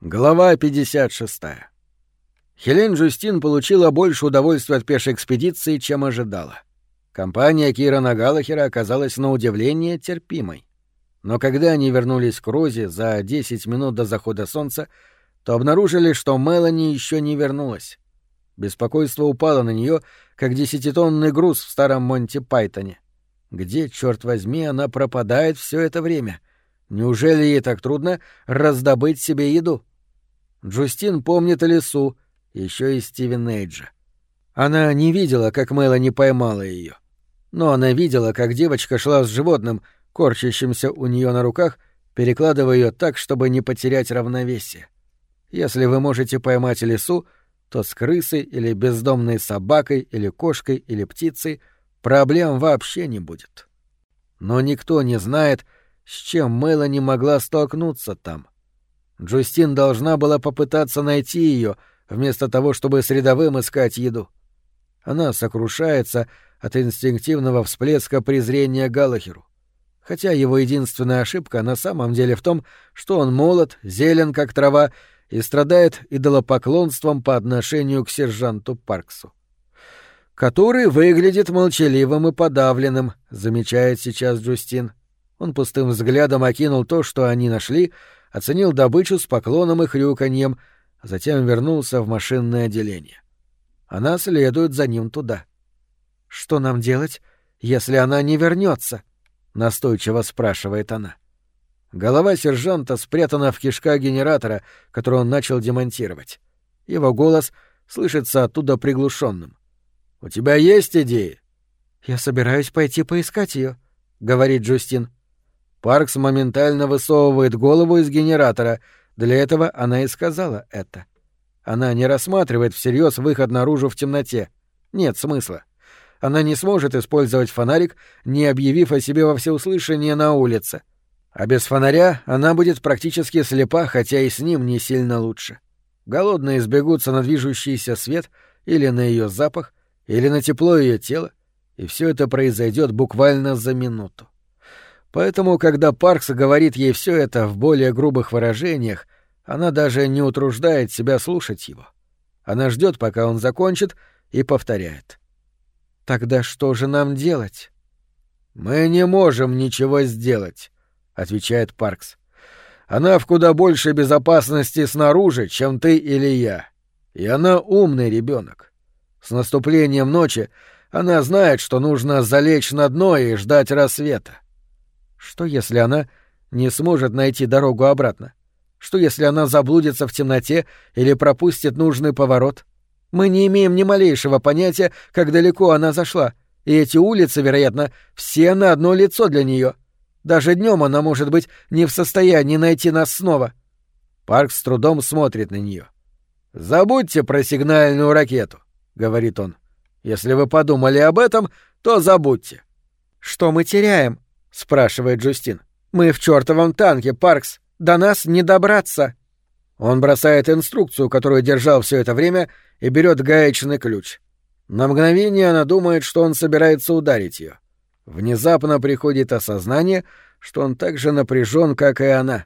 Глава 56. Хелен Джустин получила больше удовольствия от пешей экспедиции, чем ожидала. Компания Кирана Галлахера оказалась на удивление терпимой. Но когда они вернулись к Розе за 10 минут до захода солнца, то обнаружили, что Мелани еще не вернулась. Беспокойство упало на нее, как 10-тонный груз в старом Монти Пайтоне. Где, черт возьми, она пропадает все это время? Неужели ей так трудно раздобыть себе еду? Джустин помнит лесу, еще и Стивен Эйджа. Она не видела, как Мелани поймала ее. Но она видела, как девочка шла с животным, корчащимся у нее на руках, перекладывая ее так, чтобы не потерять равновесие. Если вы можете поймать лису, то с крысой или бездомной собакой или кошкой или птицей проблем вообще не будет. Но никто не знает, с чем Мелани могла столкнуться там. Джустин должна была попытаться найти ее, вместо того, чтобы с рядовым искать еду. Она сокрушается от инстинктивного всплеска презрения к Галлахеру. Хотя его единственная ошибка на самом деле в том, что он молод, зелен как трава и страдает идолопоклонством по отношению к сержанту Парксу. «Который выглядит молчаливым и подавленным», — замечает сейчас Джустин. Он пустым взглядом окинул то, что они нашли, оценил добычу с поклоном и хрюканьем, а затем вернулся в машинное отделение. Она следует за ним туда. «Что нам делать, если она не вернется?» — настойчиво спрашивает она. Голова сержанта спрятана в кишках генератора, который он начал демонтировать. Его голос слышится оттуда приглушенным. «У тебя есть идеи?» «Я собираюсь пойти поискать ее», — говорит Джустин. Паркс моментально высовывает голову из генератора. Для этого она и сказала это. Она не рассматривает всерьез выход наружу в темноте. Нет смысла. Она не сможет использовать фонарик, не объявив о себе во всеуслышание на улице. А без фонаря она будет практически слепа, хотя и с ним не сильно лучше. Голодные сбегутся на движущийся свет или на ее запах, или на тепло ее тела, и все это произойдет буквально за минуту. Поэтому, когда Паркс говорит ей все это в более грубых выражениях, она даже не утруждает себя слушать его. Она ждет, пока он закончит, и повторяет. «Тогда что же нам делать?» «Мы не можем ничего сделать», — отвечает Паркс. «Она в куда большей безопасности снаружи, чем ты или я. И она умный ребенок. С наступлением ночи она знает, что нужно залечь на дно и ждать рассвета. Что, если она не сможет найти дорогу обратно? Что, если она заблудится в темноте или пропустит нужный поворот? Мы не имеем ни малейшего понятия, как далеко она зашла, и эти улицы, вероятно, все на одно лицо для нее. Даже днем она, может быть, не в состоянии найти нас снова». Паркс с трудом смотрит на нее. «Забудьте про сигнальную ракету», — говорит он. «Если вы подумали об этом, то забудьте». «Что мы теряем?» — спрашивает Джустин. «Мы в чёртовом танке, Паркс. До нас не добраться». Он бросает инструкцию, которую держал все это время, и берет гаечный ключ. На мгновение она думает, что он собирается ударить ее. Внезапно приходит осознание, что он так же напряжен, как и она.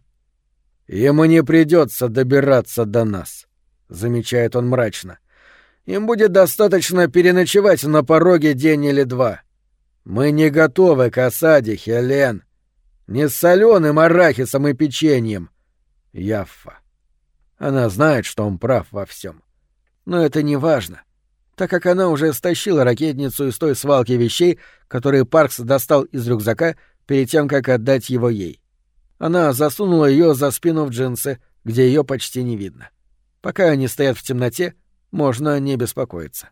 «Ему не придется добираться до нас», — замечает он мрачно. «Им будет достаточно переночевать на пороге день или два. Мы не готовы к осаде, Хелен. Не с солёным арахисом и печеньем. Яффа». Она знает, что он прав во всем. Но это не важно, так как она уже стащила ракетницу из той свалки вещей, которые Паркс достал из рюкзака перед тем, как отдать его ей. Она засунула ее за спину в джинсы, где ее почти не видно. Пока они стоят в темноте, можно не беспокоиться.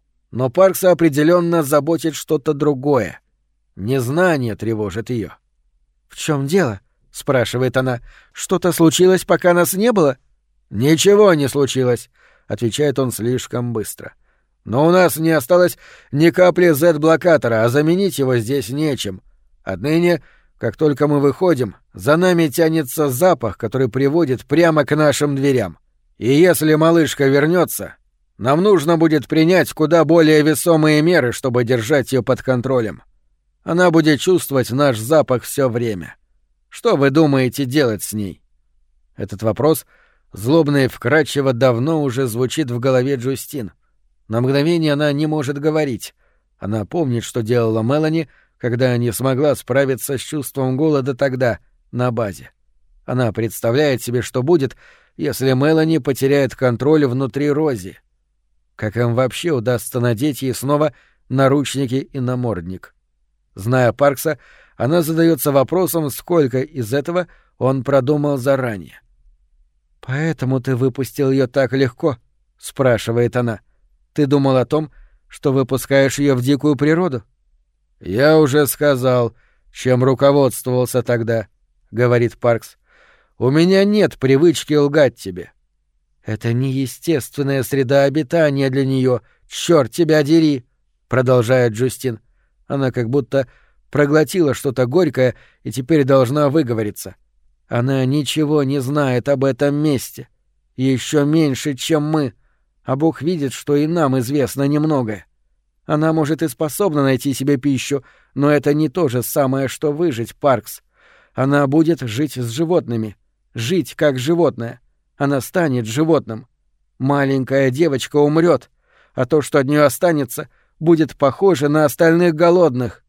Но Паркса определенно заботит что-то другое. Незнание тревожит ее. «В чем дело?» — спрашивает она. «Что-то случилось, пока нас не было?» «Ничего не случилось», — отвечает он слишком быстро. «Но у нас не осталось ни капли Z-блокатора, а заменить его здесь нечем. Отныне, как только мы выходим, за нами тянется запах, который приводит прямо к нашим дверям. И если малышка вернется, нам нужно будет принять куда более весомые меры, чтобы держать ее под контролем. Она будет чувствовать наш запах все время. Что вы думаете делать с ней?» Этот вопрос Злобно и вкрадчиво давно уже звучит в голове Джустин. На мгновение она не может говорить. Она помнит, что делала Мелани, когда не смогла справиться с чувством голода тогда, на базе. Она представляет себе, что будет, если Мелани потеряет контроль внутри Рози. Как им вообще удастся надеть ей снова наручники и намордник? Зная Паркса, она задается вопросом, сколько из этого он продумал заранее. «Поэтому ты выпустил ее так легко?» — спрашивает она. «Ты думал о том, что выпускаешь ее в дикую природу?» «Я уже сказал, чем руководствовался тогда», — говорит Паркс. «У меня нет привычки лгать тебе». «Это неестественная среда обитания для нее, черт тебя дери», — продолжает Джустин. Она как будто проглотила что-то горькое и теперь должна выговориться. Она ничего не знает об этом месте. Еще меньше, чем мы. А Бог видит, что и нам известно немногое. Она, может, и способна найти себе пищу, но это не то же самое, что выжить, Паркс. Она будет жить с животными. Жить как животное. Она станет животным. Маленькая девочка умрет, а то, что от нее останется, будет похоже на остальных голодных.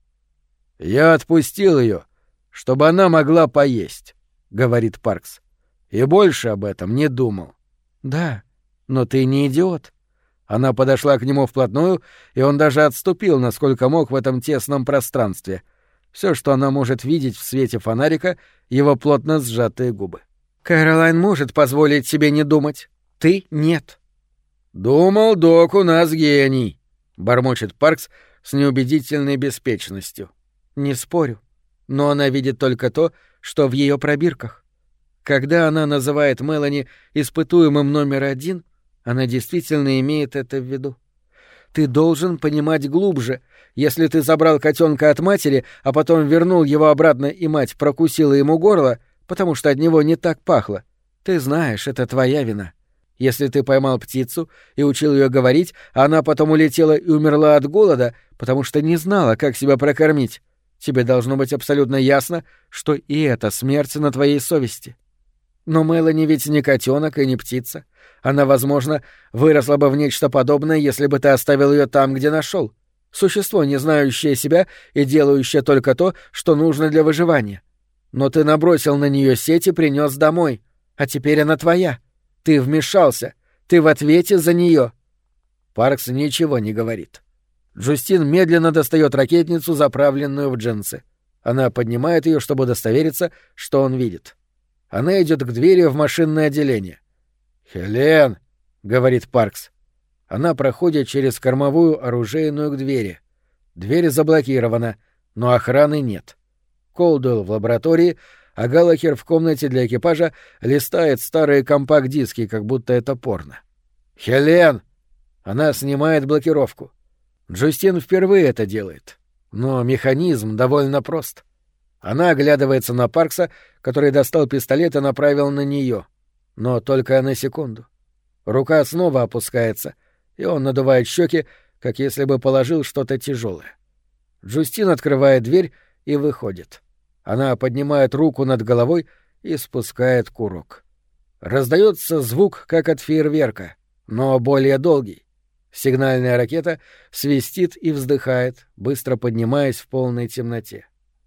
«Я отпустил ее, чтобы она могла поесть», — говорит Паркс. «И больше об этом не думал». «Да, но ты не идиот». Она подошла к нему вплотную, и он даже отступил, насколько мог в этом тесном пространстве. Все, что она может видеть в свете фонарика, — его плотно сжатые губы. «Кэролайн может позволить себе не думать. Ты — нет». «Думал, док у нас гений», — бормочет Паркс с неубедительной беспечностью. «Не спорю. Но она видит только то, что в ее пробирках. Когда она называет Мелани испытуемым номер 1, она действительно имеет это в виду. Ты должен понимать глубже. Если ты забрал котенка от матери, а потом вернул его обратно, и мать прокусила ему горло, потому что от него не так пахло, ты знаешь, это твоя вина. Если ты поймал птицу и учил ее говорить, а она потом улетела и умерла от голода, потому что не знала, как себя прокормить, тебе должно быть абсолютно ясно, что и это смерть на твоей совести. Но Мелани ведь не котенок и не птица. Она, возможно, выросла бы в нечто подобное, если бы ты оставил ее там, где нашел. Существо, не знающее себя и делающее только то, что нужно для выживания. Но ты набросил на нее сеть и принес домой. А теперь она твоя. Ты вмешался. Ты в ответе за нее. Паркс ничего не говорит. Джустин медленно достает ракетницу, заправленную в джинсы. Она поднимает ее, чтобы удостовериться, что он видит. Она идет к двери в машинное отделение. «Хелен!» — говорит Паркс. Она проходит через кормовую оружейную к двери. Дверь заблокирована, но охраны нет. Колдуэлл в лаборатории, а Галлахер в комнате для экипажа листает старые компакт-диски, как будто это порно. «Хелен!» Она снимает блокировку. Джустин впервые это делает. Но механизм довольно прост. Она оглядывается на Паркса, который достал пистолет и направил на нее. Но только на секунду. Рука снова опускается, и он надувает щеки, как если бы положил что-то тяжелое. Джустин открывает дверь и выходит. Она поднимает руку над головой и спускает курок. Раздается звук, как от фейерверка, но более долгий. Сигнальная ракета свистит и вздыхает, быстро поднимаясь в полной темноте.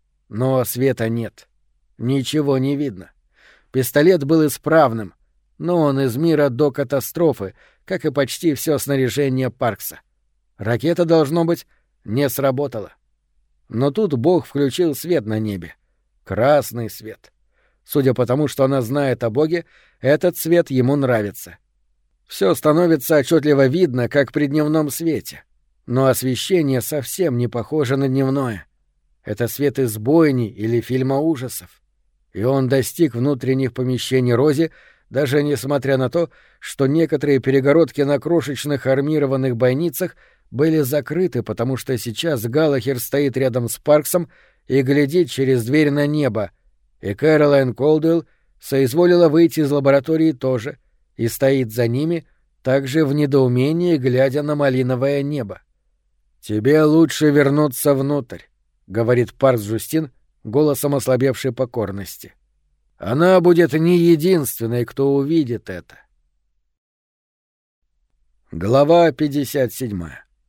Но света нет. Ничего не видно. Пистолет был исправным, но он из мира до катастрофы, как и почти все снаряжение Паркса. Ракета, должно быть, не сработала. Но тут Бог включил свет на небе. Красный свет. Судя по тому, что она знает о Боге, этот цвет ему нравится. Все становится отчетливо видно, как при дневном свете. Но освещение совсем не похоже на дневное. Это свет из бойни или фильма ужасов. И он достиг внутренних помещений Рози, даже несмотря на то, что некоторые перегородки на крошечных армированных бойницах были закрыты, потому что сейчас Галлахер стоит рядом с Парксом и глядит через дверь на небо, и Кэролайн Колдуэлл соизволила выйти из лаборатории тоже и стоит за ними, также в недоумении, глядя на малиновое небо. «Тебе лучше вернуться внутрь», — говорит Паркс Джустин голосом ослабевшей покорности. Она будет не единственной, кто увидит это. Глава 57.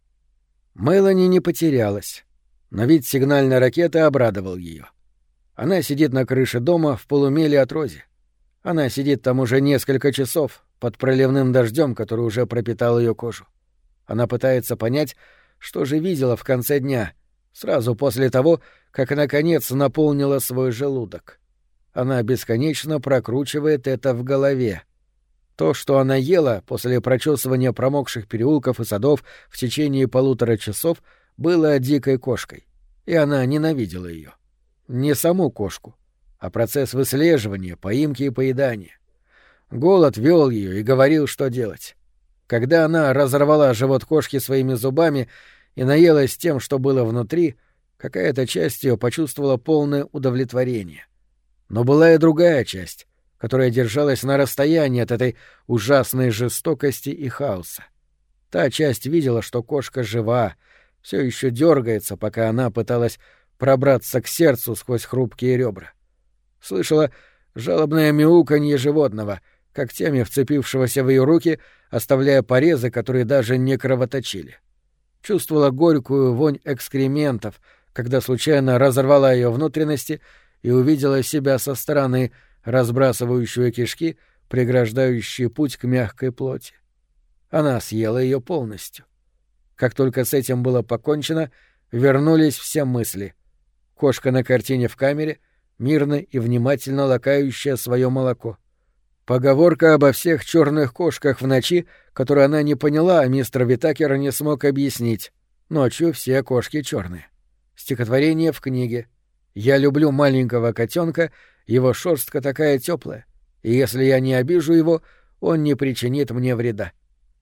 Мелани не потерялась, но вид сигнальной ракеты обрадовал ее. Она сидит на крыше дома в полумиле от Рози. Она сидит там уже несколько часов под проливным дождем, который уже пропитал ее кожу. Она пытается понять, что же видела в конце дня, сразу после того, как наконец наполнила свой желудок. Она бесконечно прокручивает это в голове. То, что она ела после прочесывания промокших переулков и садов в течение 1,5 часов, было дикой кошкой, и она ненавидела ее. Не саму кошку, а процесс выслеживания, поимки и поедания. Голод вел ее и говорил, что делать. Когда она разорвала живот кошки своими зубами и наелась тем, что было внутри, какая-то часть ее почувствовала полное удовлетворение. Но была и другая часть, которая держалась на расстоянии от этой ужасной жестокости и хаоса. Та часть видела, что кошка жива, все еще дергается, пока она пыталась пробраться к сердцу сквозь хрупкие ребра. Слышала жалобное мяуканье животного, когтями вцепившегося в ее руки, оставляя порезы, которые даже не кровоточили. Чувствовала горькую вонь экскрементов, когда случайно разорвала ее внутренности и увидела себя со стороны, разбрасывающую кишки, преграждающие путь к мягкой плоти. Она съела ее полностью. Как только с этим было покончено, вернулись все мысли. Кошка на картине в камере, мирно и внимательно лакающая свое молоко. Поговорка обо всех черных кошках в ночи, которую она не поняла, а мистер Витакер не смог объяснить. Ночью все кошки черные. Стихотворение в книге. «Я люблю маленького котенка, его шерстка такая теплая, и если я не обижу его, он не причинит мне вреда».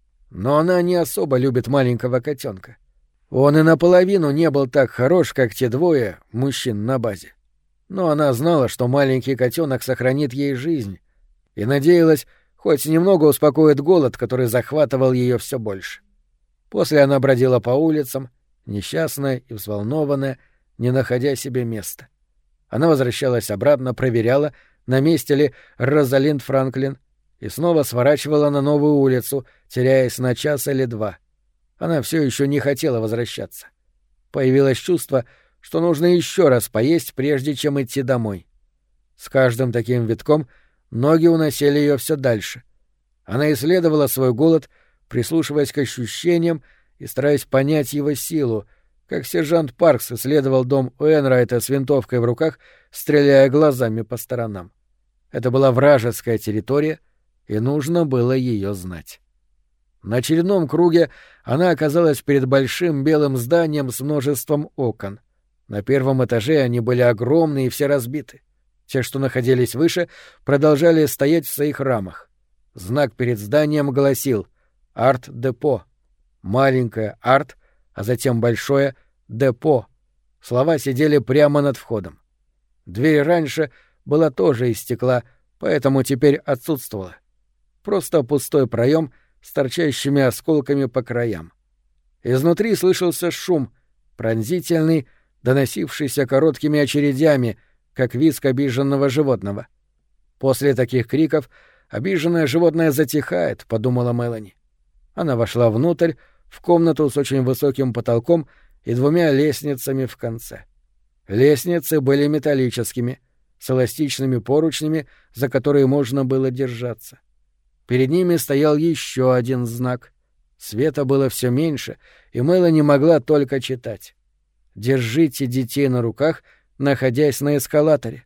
Но она не особо любит маленького котенка. Он и наполовину не был так хорош, как те двое мужчин на базе. Но она знала, что маленький котенок сохранит ей жизнь, и надеялась, хоть немного успокоит голод, который захватывал ее все больше. После она бродила по улицам, несчастная и взволнованная, не находя себе места. Она возвращалась обратно, проверяла, на месте ли Розалинд Франклин, и снова сворачивала на новую улицу, теряясь на час или два. Она все еще не хотела возвращаться. Появилось чувство, что нужно еще раз поесть, прежде чем идти домой. С каждым таким витком ноги уносили ее все дальше. Она исследовала свой голод, прислушиваясь к ощущениям и стараясь понять его силу, как сержант Паркс исследовал дом Уэнрайта с винтовкой в руках, стреляя глазами по сторонам. Это была вражеская территория, и нужно было ее знать. На очередном круге она оказалась перед большим белым зданием с множеством окон. На первом этаже они были огромные и все разбиты. Те, что находились выше, продолжали стоять в своих рамах. Знак перед зданием гласил «Арт-депо». Маленькое «Арт», а затем большое «Депо». Слова сидели прямо над входом. Дверь раньше была тоже из стекла, поэтому теперь отсутствовала. Просто пустой проем с торчащими осколками по краям. Изнутри слышался шум, пронзительный, доносившийся короткими очередями, как визг обиженного животного. После таких криков обиженное животное затихает, — подумала Мелани. Она вошла внутрь, в комнату с очень высоким потолком и 2 лестницами в конце. Лестницы были металлическими, с эластичными поручнями, за которые можно было держаться. Перед ними стоял еще один знак. Света было все меньше, и Мелани могла только читать. «Держите детей на руках, находясь на эскалаторе».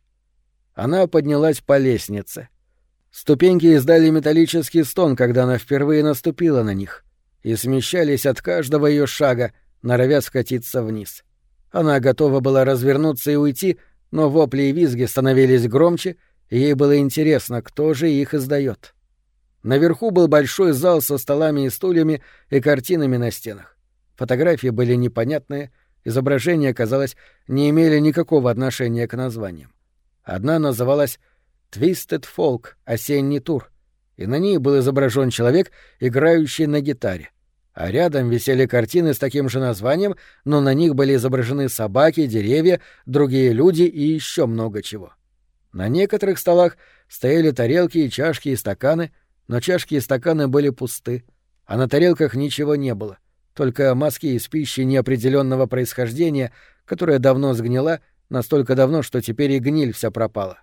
Она поднялась по лестнице. Ступеньки издали металлический стон, когда она впервые наступила на них, и смещались от каждого ее шага, норовя скатиться вниз. Она готова была развернуться и уйти, но вопли и визги становились громче, и ей было интересно, кто же их издает. Наверху был большой зал со столами и стульями и картинами на стенах. Фотографии были непонятные, изображения, казалось, не имели никакого отношения к названиям. Одна называлась «Twisted Folk. Осенний тур», и на ней был изображен человек, играющий на гитаре. А рядом висели картины с таким же названием, но на них были изображены собаки, деревья, другие люди и еще много чего. На некоторых столах стояли тарелки и чашки и стаканы, но чашки и стаканы были пусты, а на тарелках ничего не было, только мазки из пищи неопределенного происхождения, которая давно сгнила, настолько давно, что теперь и гниль вся пропала.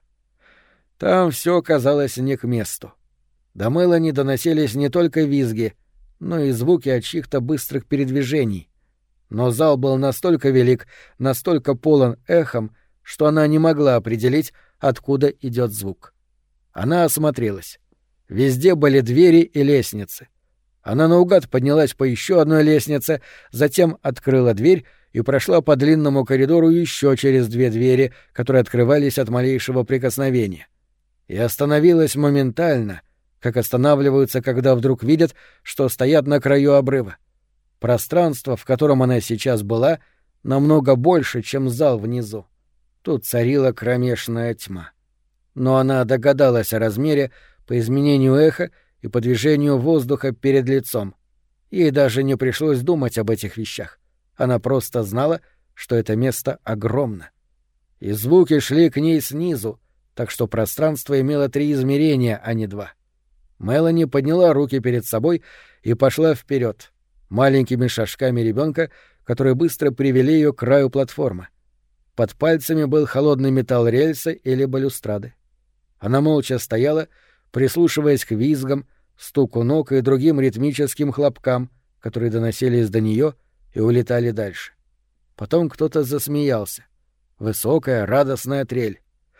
Там все казалось не к месту. До Мелани доносились не только визги, но и звуки от чьих-то быстрых передвижений. Но зал был настолько велик, настолько полон эхом, что она не могла определить, откуда идет звук. Она осмотрелась. Везде были двери и лестницы. Она наугад поднялась по еще одной лестнице, затем открыла дверь и прошла по длинному коридору еще через 2 двери, которые открывались от малейшего прикосновения. И остановилась моментально, как останавливаются, когда вдруг видят, что стоят на краю обрыва. Пространство, в котором она сейчас была, намного больше, чем зал внизу. Тут царила кромешная тьма. Но она догадалась о размере по изменению эха и по движению воздуха перед лицом. Ей даже не пришлось думать об этих вещах. Она просто знала, что это место огромно. И звуки шли к ней снизу, так что пространство имело 3 измерения, а не 2. Мелани подняла руки перед собой и пошла вперед, маленькими шажками ребенка, которые быстро привели ее к краю платформы. Под пальцами был холодный металл рельсы или балюстрады. Она молча стояла, прислушиваясь к визгам, стуку ног и другим ритмическим хлопкам, которые доносились до нее и улетали дальше. Потом кто-то засмеялся. Высокая, радостная трель.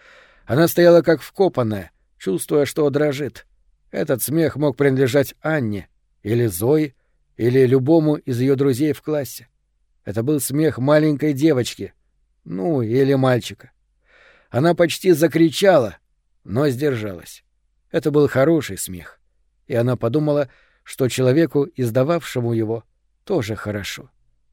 Она стояла как вкопанная, чувствуя, что дрожит. Этот смех мог принадлежать Анне, или Зое, или любому из ее друзей в классе. Это был смех маленькой девочки, ну, или мальчика. Она почти закричала, но сдержалась. Это был хороший смех. И она подумала, что человеку, издававшему его, тоже хорошо.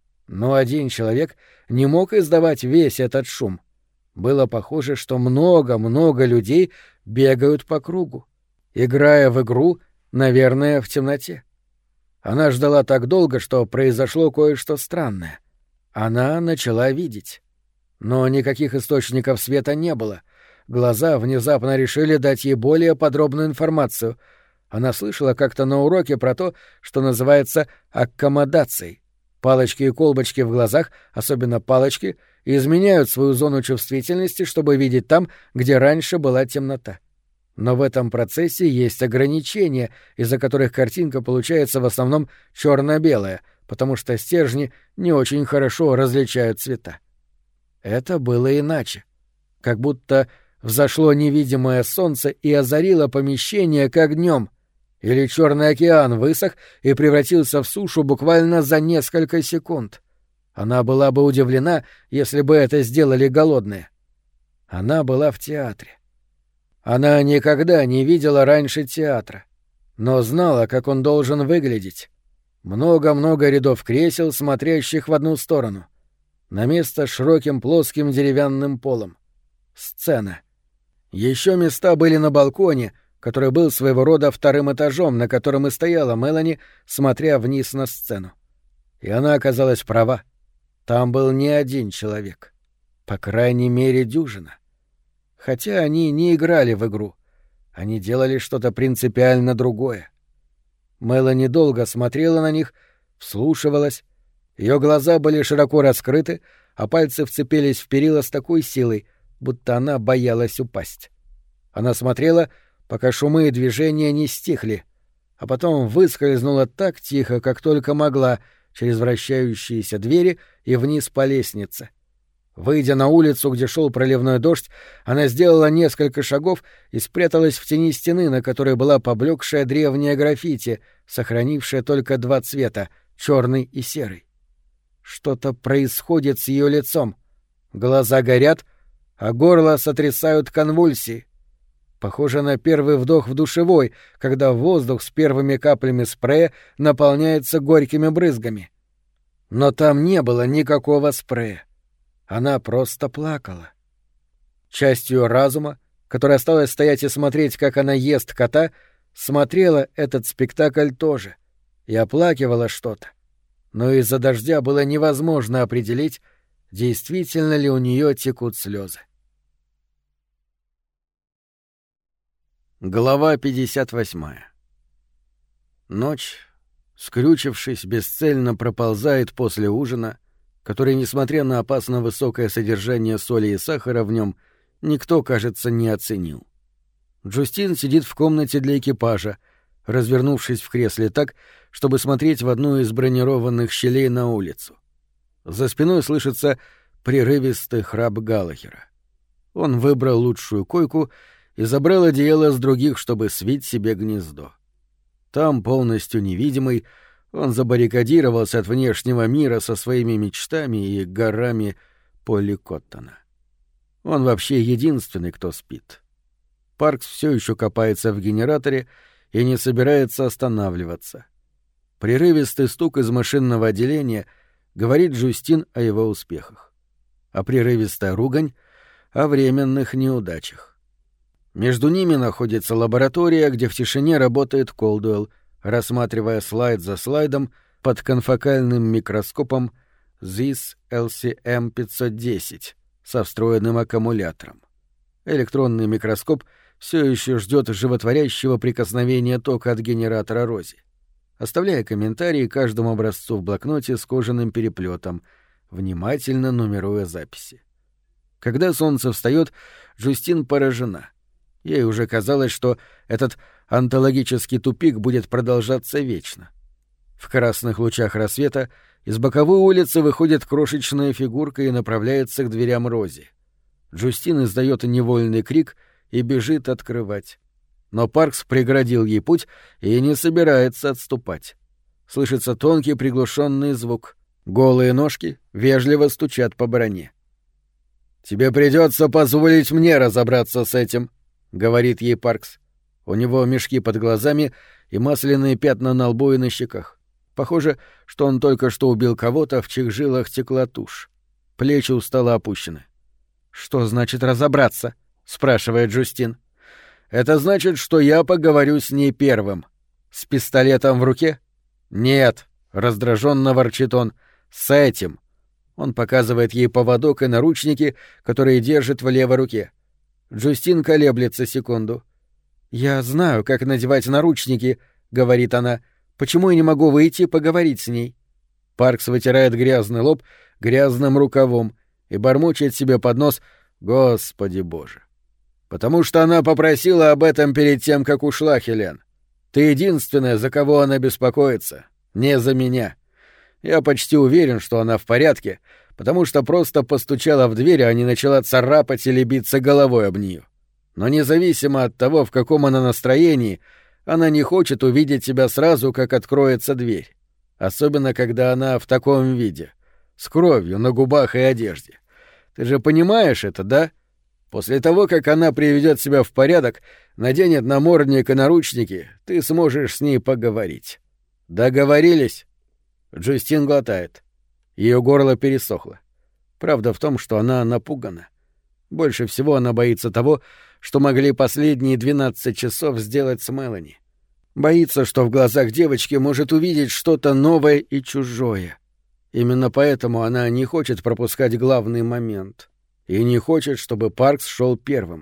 Но один человек не мог издавать весь этот шум. Было похоже, что много-много людей бегают по кругу, играя в игру, наверное, в темноте. Она ждала так долго, что произошло кое-что странное. Она начала видеть. Но никаких источников света не было. Глаза внезапно решили дать ей более подробную информацию. Она слышала как-то на уроке про то, что называется аккомодацией. Палочки и колбочки в глазах, особенно палочки, изменяют свою зону чувствительности, чтобы видеть там, где раньше была темнота. Но в этом процессе есть ограничения, из-за которых картинка получается в основном черно-белая, потому что стержни не очень хорошо различают цвета. Это было иначе. Как будто взошло невидимое солнце и озарило помещение, как днем. Или Черный океан высох и превратился в сушу буквально за несколько секунд. Она была бы удивлена, если бы это сделали голодные. Она была в театре. Она никогда не видела раньше театра, но знала, как он должен выглядеть. Много-много рядов кресел, смотрящих в одну сторону. На место с широким плоским деревянным полом. Сцена. Еще места были на балконе, который был своего рода 2-м этажом, на котором и стояла Мелани, смотря вниз на сцену. И она оказалась права. Там был не один человек. По крайней мере, дюжина. Хотя они не играли в игру. Они делали что-то принципиально другое. Мелани долго смотрела на них, вслушивалась. Ее глаза были широко раскрыты, а пальцы вцепились в перила с такой силой, будто она боялась упасть. Она смотрела, пока шумы и движения не стихли, а потом выскользнула так тихо, как только могла, через вращающиеся двери и вниз по лестнице. Выйдя на улицу, где шел проливной дождь, она сделала несколько шагов и спряталась в тени стены, на которой была поблекшая древняя граффити, сохранившая только 2 цвета — черный и серый. Что-то происходит с ее лицом. Глаза горят, а горло сотрясают конвульсии. Похоже на первый вдох в душевой, когда воздух с первыми каплями спрея наполняется горькими брызгами. Но там не было никакого спрея. Она просто плакала. Часть ее разума, которая осталась стоять и смотреть, как она ест кота, смотрела этот спектакль тоже и оплакивала что-то. Но из-за дождя было невозможно определить, действительно ли у нее текут слезы. Глава 58. Ночь, скрючившись, бесцельно проползает после ужина, который, несмотря на опасно высокое содержание соли и сахара в нем, никто, кажется, не оценил. Джустин сидит в комнате для экипажа, развернувшись в кресле так, чтобы смотреть в одну из бронированных щелей на улицу. За спиной слышится прерывистый храп Галлахера. Он выбрал лучшую койку и забрал одеяло с других, чтобы свить себе гнездо. Там, полностью невидимый, он забаррикадировался от внешнего мира со своими мечтами и горами Полли Коттона. Он вообще единственный, кто спит. Паркс все еще копается в генераторе и не собирается останавливаться. Прерывистый стук из машинного отделения говорит Джустин о его успехах, а прерывистая ругань — о временных неудачах. Между ними находится лаборатория, где в тишине работает Колдуэлл, рассматривая слайд за слайдом под конфокальным микроскопом ZIS LCM-510 со встроенным аккумулятором. Электронный микроскоп все еще ждет животворящего прикосновения тока от генератора Рози, оставляя комментарии каждому образцу в блокноте с кожаным переплетом, внимательно нумеруя записи. Когда солнце встает, Джустин поражена. Ей уже казалось, что этот онтологический тупик будет продолжаться вечно. В красных лучах рассвета из боковой улицы выходит крошечная фигурка и направляется к дверям Рози. Джустин издает невольный крик и бежит открывать. Но Паркс преградил ей путь и не собирается отступать. Слышится тонкий приглушенный звук. Голые ножки вежливо стучат по броне. «Тебе придется позволить мне разобраться с этим», — говорит ей Паркс. У него мешки под глазами и масляные пятна на лбу и на щеках. Похоже, что он только что убил кого-то, в чьих жилах текла тушь. Плечи устало опущены. «Что значит разобраться?» — спрашивает Джустин. «Это значит, что я поговорю с ней первым. С пистолетом в руке?» «Нет», — раздраженно ворчит он, — «с этим». Он показывает ей поводок и наручники, которые держит в левой руке. Джустин колеблется секунду. «Я знаю, как надевать наручники», — говорит она. «Почему я не могу выйти и поговорить с ней?» Паркс вытирает грязный лоб грязным рукавом и бормочет себе под нос: «Господи Боже!» «Потому что она попросила об этом перед тем, как ушла, Хелен. Ты единственная, за кого она беспокоится, не за меня. Я почти уверен, что она в порядке, потому что просто постучала в дверь, а не начала царапать или биться головой об нее. Но независимо от того, в каком она настроении, она не хочет увидеть тебя сразу, как откроется дверь. Особенно, когда она в таком виде, с кровью на губах и одежде. Ты же понимаешь это, да? После того, как она приведет себя в порядок, наденет намордник и наручники, ты сможешь с ней поговорить. Договорились?» Джустин глотает. Ее горло пересохло. Правда в том, что она напугана. Больше всего она боится того, что могли последние 12 часов сделать с Мелани. Боится, что в глазах девочки может увидеть что-то новое и чужое. Именно поэтому она не хочет пропускать главный момент. И не хочет, чтобы Паркс шел первым.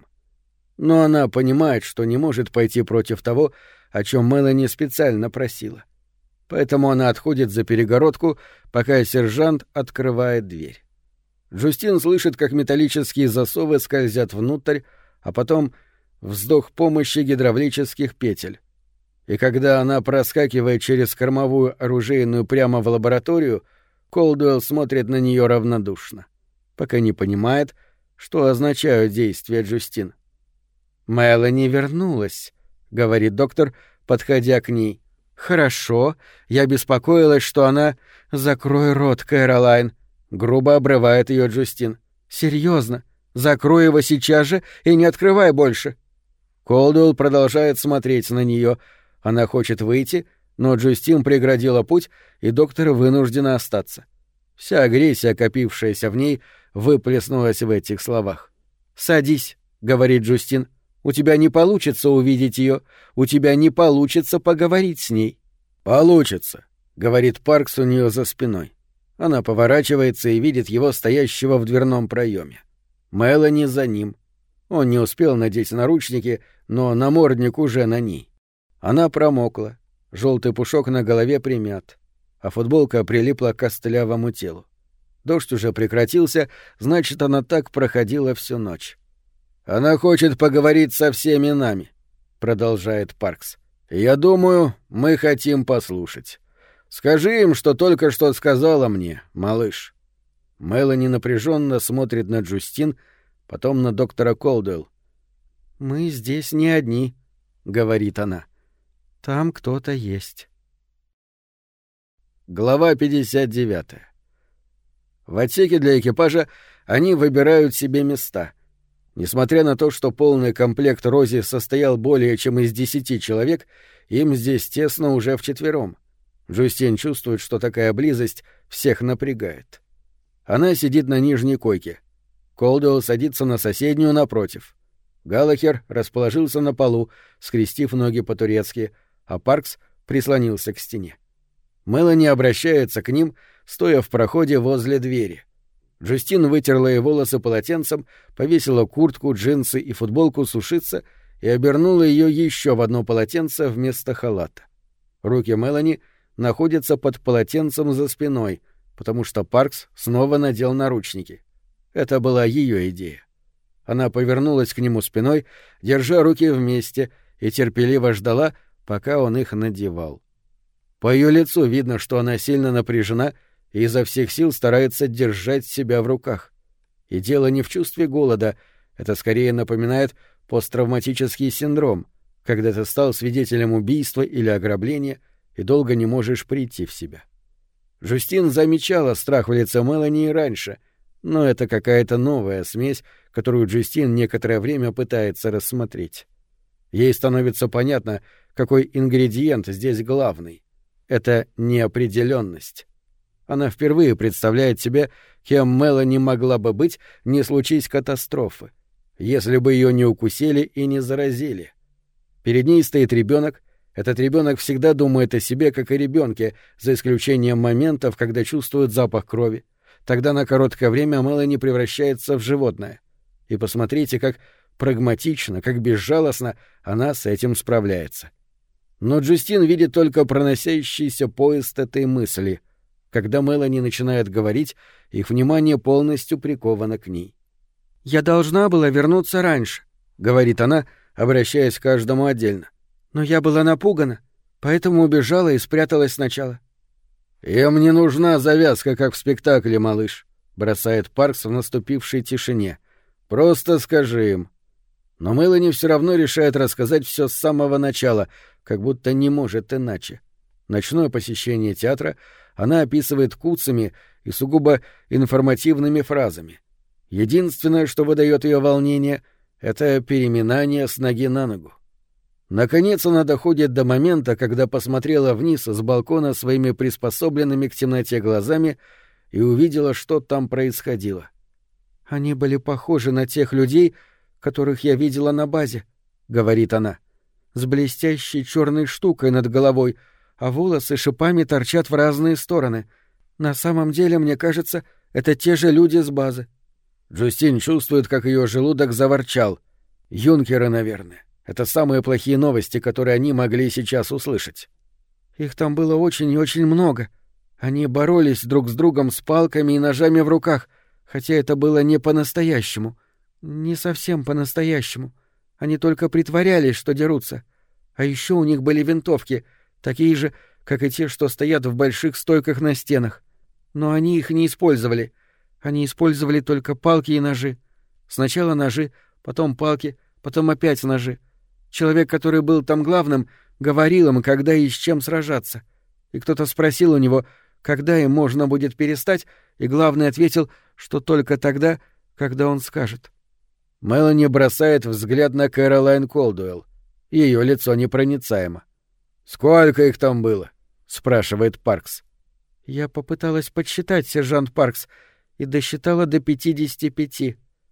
Но она понимает, что не может пойти против того, о чем Мелани специально просила. Поэтому она отходит за перегородку, пока сержант открывает дверь. Джустин слышит, как металлические засовы скользят внутрь, а потом вздох помощи гидравлических петель. И когда она проскакивает через кормовую оружейную прямо в лабораторию, Колдуэлл смотрит на нее равнодушно, пока не понимает, что означают действия Джустин. «Мелани вернулась», — говорит доктор, подходя к ней. «Хорошо. Я беспокоилась, что она...» «Закрой рот, Кэролайн», — грубо обрывает ее Джустин. «Серьезно. Закрой его сейчас же и не открывай больше». Колдуэлл продолжает смотреть на нее. Она хочет выйти, но Джустин преградила путь, и доктор вынуждена остаться. Вся агрессия, копившаяся в ней, выплеснулась в этих словах. «Садись», — говорит Джустин. «У тебя не получится увидеть ее, у тебя не получится поговорить с ней». «Получится», — говорит Паркс у нее за спиной. Она поворачивается и видит его стоящего в дверном проеме. Мелани за ним. Он не успел надеть наручники, но намордник уже на ней. Она промокла, желтый пушок на голове примят, а футболка прилипла к костлявому телу. Дождь уже прекратился, значит, она так проходила всю ночь. «Она хочет поговорить со всеми нами», — продолжает Паркс. «Я думаю, мы хотим послушать. Скажи им, что только что сказала мне, малыш». Мелани напряженно смотрит на Джустин, потом на доктора Колдуэлл. «Мы здесь не одни», — говорит она. «Там кто-то есть». Глава 59. В отсеке для экипажа они выбирают себе места. Несмотря на то, что полный комплект Рози состоял более чем из 10 человек, им здесь тесно уже вчетвером. Джустин чувствует, что такая близость всех напрягает. Она сидит на нижней койке. Колдуэлл садится на соседнюю напротив. Галлахер расположился на полу, скрестив ноги по-турецки, а Паркс прислонился к стене. Мелани обращается к ним, стоя в проходе возле двери. Джустин вытерла ей волосы полотенцем, повесила куртку, джинсы и футболку сушиться и обернула ее еще в одно полотенце вместо халата. Руки Мелани находятся под полотенцем за спиной, потому что Паркс снова надел наручники. Это была ее идея. Она повернулась к нему спиной, держа руки вместе, и терпеливо ждала, пока он их надевал. По ее лицу видно, что она сильно напряжена и изо всех сил старается держать себя в руках. И дело не в чувстве голода, это скорее напоминает посттравматический синдром, когда ты стал свидетелем убийства или ограбления и долго не можешь прийти в себя. Джустин замечала страх в лице Мелани и раньше, но это какая-то новая смесь, которую Джустин некоторое время пытается рассмотреть. Ей становится понятно, какой ингредиент здесь главный. Это неопределенность. Она впервые представляет себе, кем Мелани могла бы быть, не случись катастрофы, если бы ее не укусили и не заразили. Перед ней стоит ребенок. Этот ребенок всегда думает о себе как о ребенке, за исключением моментов, когда чувствует запах крови. Тогда на короткое время Мелани превращается в животное. И посмотрите, как прагматично, как безжалостно она с этим справляется. Но Джустин видит только проносящийся поезд этой мысли. Когда Мелани начинает говорить, их внимание полностью приковано к ней. «Я должна была вернуться раньше», — говорит она, обращаясь к каждому отдельно. «Но я была напугана, поэтому убежала и спряталась сначала». «Им не нужна завязка, как в спектакле, малыш», — бросает Паркс в наступившей тишине. «Просто скажи им». Но Мелани все равно решает рассказать все с самого начала, как будто не может иначе. Ночное посещение театра она описывает куцами и сугубо информативными фразами. Единственное, что выдает ее волнение, — это переминание с ноги на ногу. Наконец она доходит до момента, когда посмотрела вниз с балкона своими приспособленными к темноте глазами и увидела, что там происходило. «Они были похожи на тех людей, которых я видела на базе», — говорит она, — «с блестящей черной штукой над головой, а волосы шипами торчат в разные стороны. На самом деле, мне кажется, это те же люди с базы». Джустин чувствует, как ее желудок заворчал. «Юнкеры, наверное. Это самые плохие новости, которые они могли сейчас услышать». «Их там было очень и очень много. Они боролись друг с другом с палками и ножами в руках, хотя это было не по-настоящему. Не совсем по-настоящему. Они только притворялись, что дерутся. А еще у них были винтовки, такие же, как и те, что стоят в больших стойках на стенах. Но они их не использовали. Они использовали только палки и ножи. Сначала ножи, потом палки, потом опять ножи. Человек, который был там главным, говорил им, когда и с чем сражаться. И кто-то спросил у него, когда им можно будет перестать, и главный ответил, что только тогда, когда он скажет. Мелани бросает взгляд на Кэролайн Колдуэлл. Ее лицо непроницаемо. «Сколько их там было?» — спрашивает Паркс. «Я попыталась подсчитать, сержант Паркс, и досчитала до 55.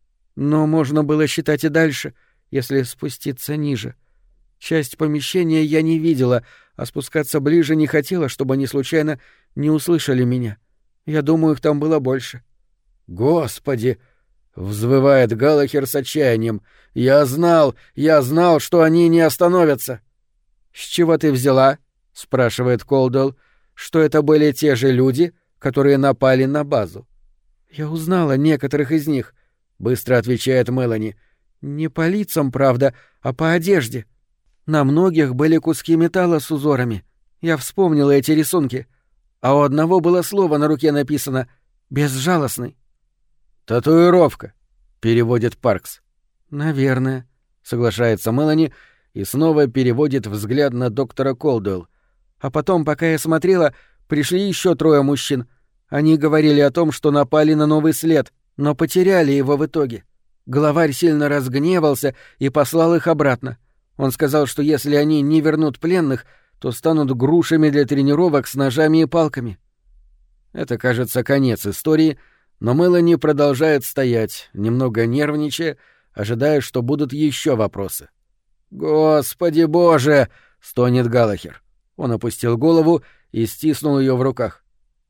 Но можно было считать и дальше, если спуститься ниже. Часть помещения я не видела, а спускаться ближе не хотела, чтобы они случайно не услышали меня. Я думаю, их там было больше». «Господи!» — взвывает Галлахер с отчаянием. Я знал, что они не остановятся!» «С чего ты взяла?» — спрашивает Колдуэлл. «Что это были те же люди, которые напали на базу?» «Я узнала некоторых из них», — быстро отвечает Мелани. «Не по лицам, правда, а по одежде. На многих были куски металла с узорами. Я вспомнила эти рисунки. А у одного было слово на руке написано «безжалостный». «Татуировка», — переводит Паркс. «Наверное», — соглашается Мелани и снова переводит взгляд на доктора Колдуэлл. «А потом, пока я смотрела, пришли еще 3 мужчин. Они говорили о том, что напали на новый след, но потеряли его в итоге. Главарь сильно разгневался и послал их обратно. Он сказал, что если они не вернут пленных, то станут грушами для тренировок с ножами и палками». Это, кажется, конец истории, но Мелани продолжает стоять, немного нервничая, ожидая, что будут еще вопросы. «Господи боже!» — стонет Галлахер. Он опустил голову и стиснул ее в руках.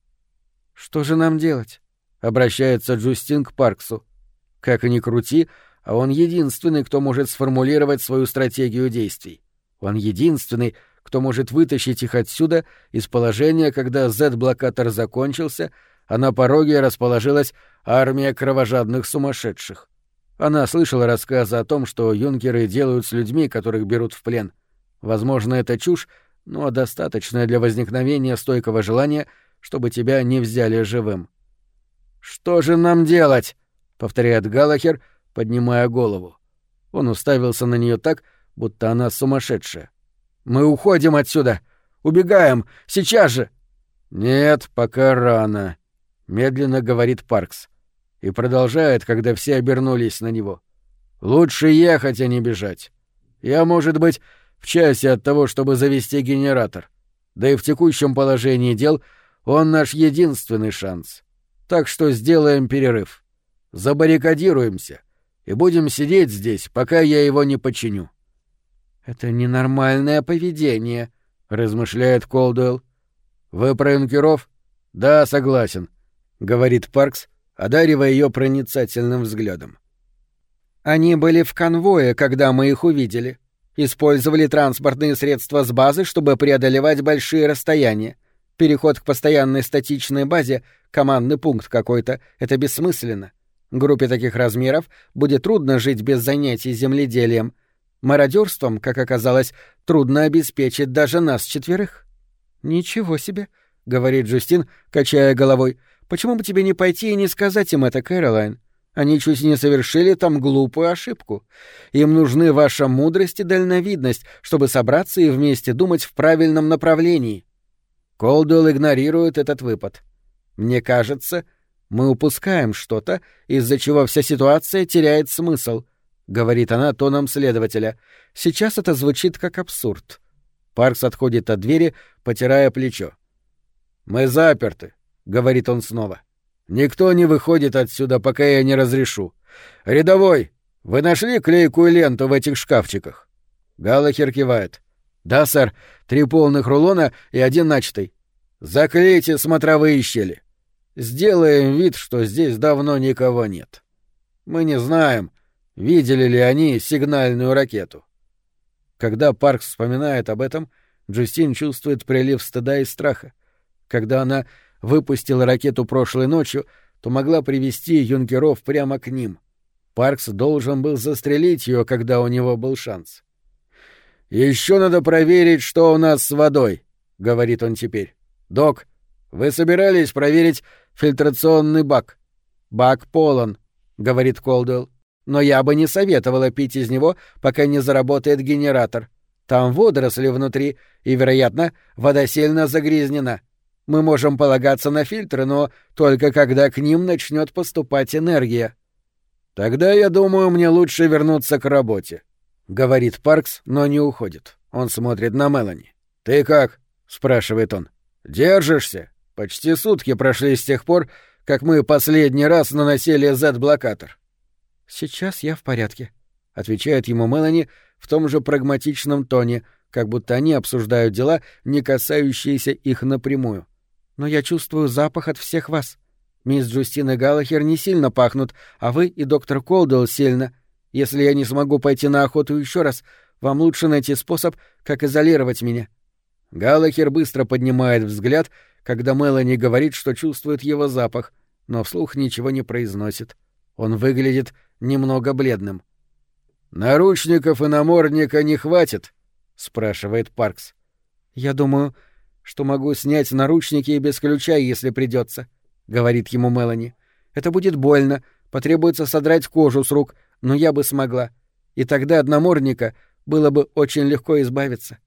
«Что же нам делать?» — обращается Джустин к Парксу. Как ни крути, а он единственный, кто может сформулировать свою стратегию действий. Он единственный, кто может вытащить их отсюда из положения, когда Z-блокатор закончился, а на пороге расположилась армия кровожадных сумасшедших. Она слышала рассказы о том, что юнкеры делают с людьми, которых берут в плен. Возможно, это чушь, но достаточная для возникновения стойкого желания, чтобы тебя не взяли живым. «Что же нам делать?» — повторяет Галлахер, поднимая голову. Он уставился на нее так, будто она сумасшедшая. «Мы уходим отсюда! Убегаем! Сейчас же!» «Нет, пока рано», — медленно говорит Паркс. И продолжает, когда все обернулись на него. «Лучше ехать, а не бежать. Я, может быть, в часе от того, чтобы завести генератор. Да и в текущем положении дел он наш единственный шанс. Так что сделаем перерыв. Забаррикадируемся и будем сидеть здесь, пока я его не починю». «Это ненормальное поведение», — размышляет Колдуэлл. «Вы про юнкеров?» «Да, согласен», — говорит Паркс, одаривая ее проницательным взглядом. «Они были в конвое, когда мы их увидели. Использовали транспортные средства с базы, чтобы преодолевать большие расстояния. Переход к постоянной статичной базе, командный пункт какой-то, это бессмысленно. Группе таких размеров будет трудно жить без занятий земледелием. Мародерством, как оказалось, трудно обеспечить даже нас 4. «Ничего себе», — говорит Джустин, качая головой. «Почему бы тебе не пойти и не сказать им это, Кэролайн? Они чуть не совершили там глупую ошибку. Им нужны ваша мудрость и дальновидность, чтобы собраться и вместе думать в правильном направлении». Колдуэлл игнорирует этот выпад. «Мне кажется, мы упускаем что-то, из-за чего вся ситуация теряет смысл», — говорит она тоном следователя. «Сейчас это звучит как абсурд». Паркс отходит от двери, потирая плечо. «Мы заперты», — говорит он снова. «Никто не выходит отсюда, пока я не разрешу. Рядовой, вы нашли клейкую ленту в этих шкафчиках?» Галлахер кивает. «Да, сэр, 3 полных рулона и 1 начатый. Заклейте смотровые щели. Сделаем вид, что здесь давно никого нет. Мы не знаем, видели ли они сигнальную ракету». Когда Паркс вспоминает об этом, Джустин чувствует прилив стыда и страха. Когда она выпустила ракету прошлой ночью, то могла привести юнкеров прямо к ним. Паркс должен был застрелить ее, когда у него был шанс. «Еще надо проверить, что у нас с водой», — говорит он теперь. «Док, вы собирались проверить фильтрационный бак?» «Бак полон», — говорит Колдуэлл. «Но я бы не советовала пить из него, пока не заработает генератор. Там водоросли внутри, и, вероятно, вода сильно загрязнена. Мы можем полагаться на фильтры, но только когда к ним начнет поступать энергия». «Тогда, я думаю, мне лучше вернуться к работе», — говорит Паркс, но не уходит. Он смотрит на Мелани. «Ты как?» — спрашивает он. «Держишься? Почти сутки прошли с тех пор, как мы последний раз наносили Z-блокатор». «Сейчас я в порядке», — отвечает ему Мелани в том же прагматичном тоне, как будто они обсуждают дела, не касающиеся их напрямую. «Но я чувствую запах от всех вас. Мисс Джустин и Галлахер не сильно пахнут, а вы и доктор Колдуэлл сильно. Если я не смогу пойти на охоту еще раз, вам лучше найти способ, как изолировать меня». Галлахер быстро поднимает взгляд, когда Мелани говорит, что чувствует его запах, но вслух ничего не произносит. Он выглядит немного бледным. «Наручников и намордника не хватит?» — спрашивает Паркс. «Я думаю, что могу снять наручники и без ключа, если придется», — говорит ему Мелани. «Это будет больно, потребуется содрать кожу с рук, но я бы смогла. И тогда от намордника было бы очень легко избавиться».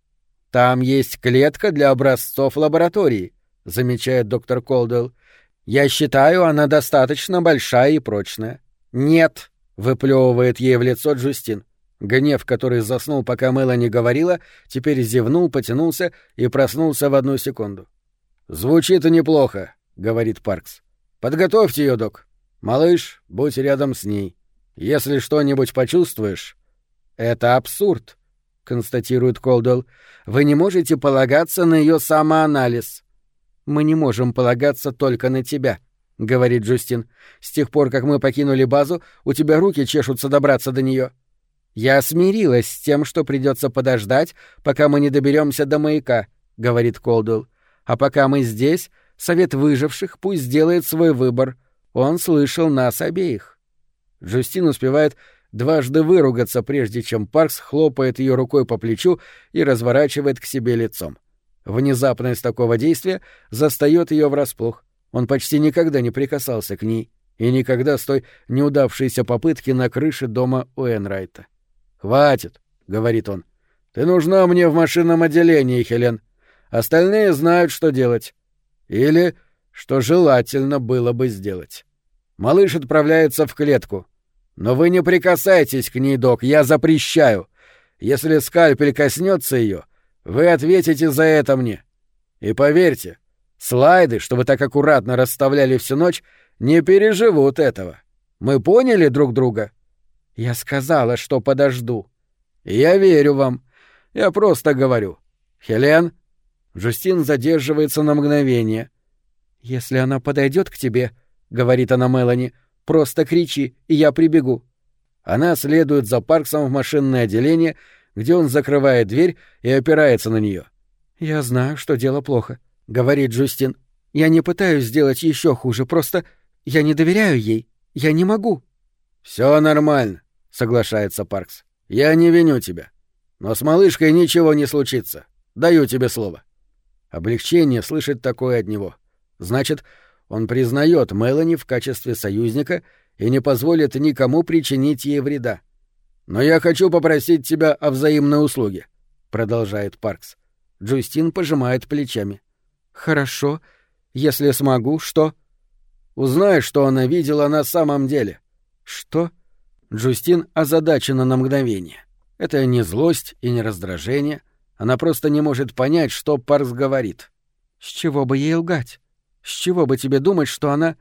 «Там есть клетка для образцов лаборатории», — замечает доктор Колдуэлл. «Я считаю, она достаточно большая и прочная». «Нет», — выплевывает ей в лицо Джустин. Гнев, который заснул, пока Мелани говорила, теперь зевнул, потянулся и проснулся в одну секунду. «Звучит неплохо», — говорит Паркс. «Подготовьте ее, док. Малыш, будь рядом с ней. Если что-нибудь почувствуешь...» «Это абсурд», — констатирует Колдуэлл. «Вы не можете полагаться на ее самоанализ». «Мы не можем полагаться только на тебя», — говорит Джустин. «С тех пор, как мы покинули базу, у тебя руки чешутся добраться до нее». «Я смирилась с тем, что придется подождать, пока мы не доберемся до маяка», — говорит Колдуэлл. «А пока мы здесь, совет выживших пусть сделает свой выбор. Он слышал нас обеих». Джустин успевает дважды выругаться, прежде чем Паркс хлопает ее рукой по плечу и разворачивает к себе лицом. Внезапность такого действия застаёт ее врасплох. Он почти никогда не прикасался к ней и никогда с той неудавшейся попытки на крыше дома Уэнрайта. «Хватит», — говорит он. «Ты нужна мне в машинном отделении, Хелен. Остальные знают, что делать. Или что желательно было бы сделать. Малыш отправляется в клетку. Но вы не прикасайтесь к ней, док, я запрещаю. Если скальпель коснется ее, вы ответите за это мне. И поверьте, слайды, что вы так аккуратно расставляли всю ночь, не переживут этого. Мы поняли друг друга?» «Я сказала, что подожду». «Я верю вам. Я просто говорю. Хелен?» Джустин задерживается на мгновение. «Если она подойдет к тебе, — говорит она Мелани, — просто кричи, и я прибегу». Она следует за Парксом в машинное отделение, где он закрывает дверь и опирается на нее. «Я знаю, что дело плохо», — говорит Джустин. «Я не пытаюсь сделать еще хуже, просто я не доверяю ей. Я не могу». «Все нормально», — соглашается Паркс. «Я не виню тебя. Но с малышкой ничего не случится. Даю тебе слово». Облегчение слышать такое от него. Значит, он признает Мелани в качестве союзника и не позволит никому причинить ей вреда. «Но я хочу попросить тебя о взаимной услуге», — продолжает Паркс. Джустин пожимает плечами. «Хорошо. Если смогу, что?» «Узнай, что она видела на самом деле». «Что?» Джустин озадачена на мгновение. Это не злость и не раздражение. Она просто не может понять, что Паркс говорит. «С чего бы ей лгать? С чего бы тебе думать, что она...»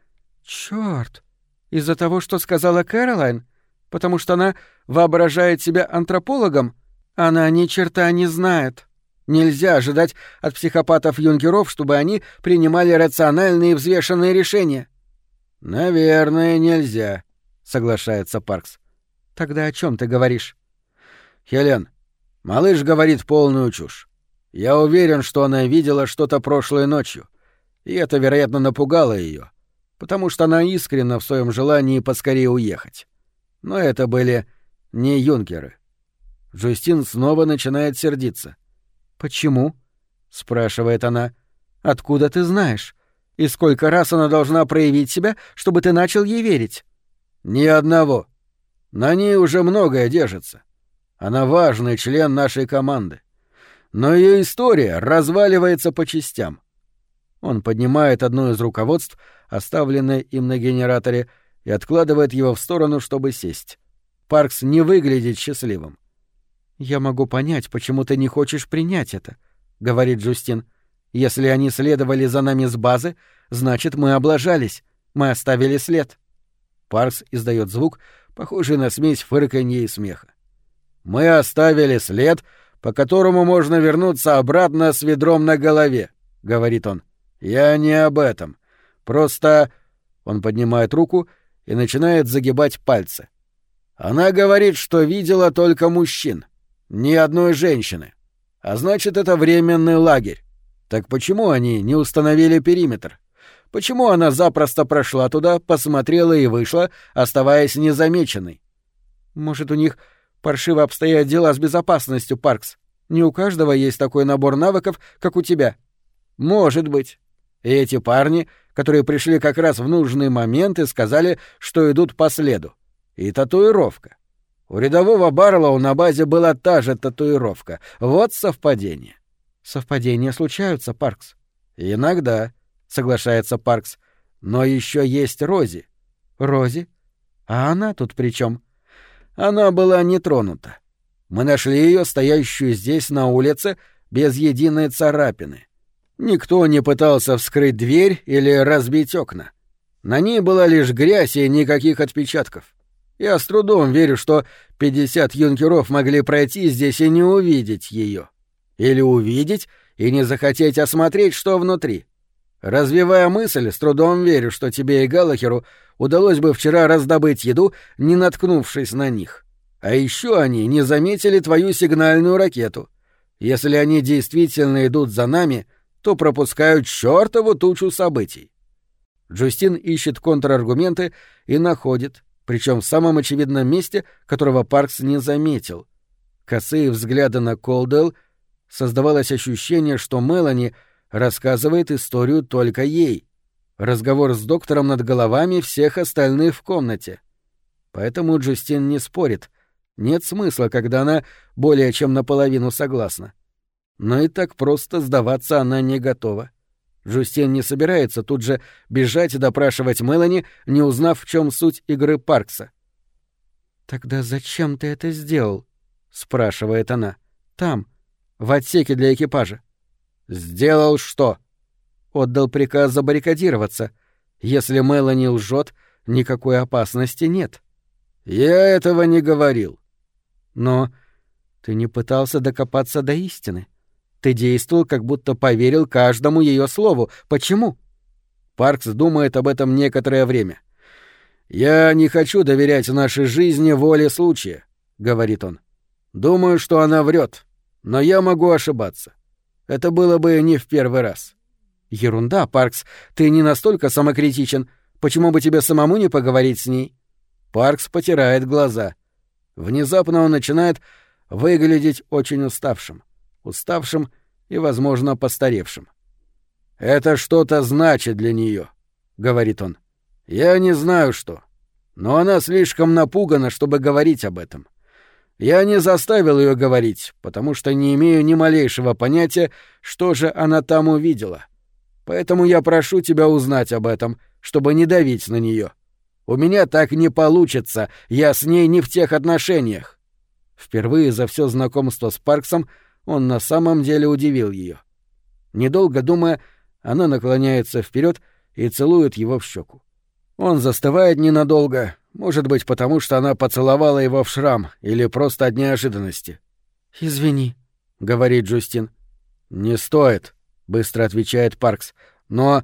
«Чёрт! Из-за того, что сказала Кэролайн? Потому что она воображает себя антропологом? Она ни черта не знает. Нельзя ожидать от психопатов-юнгеров, чтобы они принимали рациональные и взвешенные решения». «Наверное, нельзя», — соглашается Паркс. «Тогда о чем ты говоришь?» «Хелен, малыш говорит полную чушь. Я уверен, что она видела что-то прошлой ночью, и это, вероятно, напугало ее, потому что она искренна в своем желании поскорее уехать. Но это были не юнкеры». Джустин снова начинает сердиться. «Почему?» — спрашивает она. «Откуда ты знаешь? И сколько раз она должна проявить себя, чтобы ты начал ей верить?» «Ни одного. На ней уже многое держится. Она важный член нашей команды. Но ее история разваливается по частям». Он поднимает одно из руководств, оставленное им на генераторе, и откладывает его в сторону, чтобы сесть. Паркс не выглядит счастливым. «Я могу понять, почему ты не хочешь принять это», — говорит Джустин. «Если они следовали за нами с базы, значит, мы облажались, мы оставили след». Паркс издает звук, похожий на смесь фырканья и смеха. «Мы оставили след, по которому можно вернуться обратно с ведром на голове», — говорит он. «Я не об этом. Просто Он поднимает руку и начинает загибать пальцы. Она говорит, что видела только мужчин, ни одной женщины. А значит, это временный лагерь. Так почему они не установили периметр? Почему она запросто прошла туда, посмотрела и вышла, оставаясь незамеченной? Может, у них паршиво обстоят дела с безопасностью, Паркс? Не у каждого есть такой набор навыков, как у тебя. Может быть. И эти парни, которые пришли как раз в нужный момент и сказали, что идут по следу. И татуировка. У рядового Барлоу на базе была та же татуировка. Вот совпадение. Совпадения случаются, Паркс. Иногда, соглашается Паркс. Но еще есть Рози. Рози? А она тут при чем? Она была не тронута. Мы нашли ее стоящую здесь на улице без единой царапины. Никто не пытался вскрыть дверь или разбить окна. На ней была лишь грязь и никаких отпечатков. Я с трудом верю, что 50 юнкеров могли пройти здесь и не увидеть ее. Или увидеть и не захотеть осмотреть, что внутри. Развивая мысль, с трудом верю, что тебе и Галлахеру удалось бы вчера раздобыть еду, не наткнувшись на них. А еще они не заметили твою сигнальную ракету. Если они действительно идут за нами, то пропускают чёртову тучу событий. Джустин ищет контраргументы и находит, причем в самом очевидном месте, которого Паркс не заметил. Косые взгляды на Колдуэлл, создавалось ощущение, что Мелани рассказывает историю только ей. Разговор с доктором над головами всех остальных в комнате. Поэтому Джустин не спорит. Нет смысла, когда она более чем наполовину согласна. Но и так просто сдаваться она не готова. Джустин не собирается тут же бежать и допрашивать Мелани, не узнав, в чем суть игры Паркса. «Тогда зачем ты это сделал?» — спрашивает она. «Там, в отсеке для экипажа». «Сделал что?» «Отдал приказ забаррикадироваться. Если Мелани лжет, никакой опасности нет». «Я этого не говорил». «Но ты не пытался докопаться до истины. Ты действовал, как будто поверил каждому ее слову. Почему?» Паркс думает об этом некоторое время. «Я не хочу доверять нашей жизни воле случая», — говорит он. «Думаю, что она врет, но я могу ошибаться. Это было бы не в первый раз». «Ерунда, Паркс, ты не настолько самокритичен. Почему бы тебе самому не поговорить с ней?» Паркс потирает глаза. Внезапно он начинает выглядеть очень уставшим. Уставшим и, возможно, постаревшим. «Это что-то значит для нее», — говорит он. «Я не знаю, что. Но она слишком напугана, чтобы говорить об этом. Я не заставил ее говорить, потому что не имею ни малейшего понятия, что же она там увидела. Поэтому я прошу тебя узнать об этом, чтобы не давить на нее. У меня так не получится, я с ней не в тех отношениях». Впервые за все знакомство с Парксом он на самом деле удивил ее. Недолго думая, она наклоняется вперед и целует его в щеку. Он застывает ненадолго, может быть, потому что она поцеловала его в шрам или просто от неожиданности. «Извини», — говорит Джустин. «Не стоит», — быстро отвечает Паркс. «Но,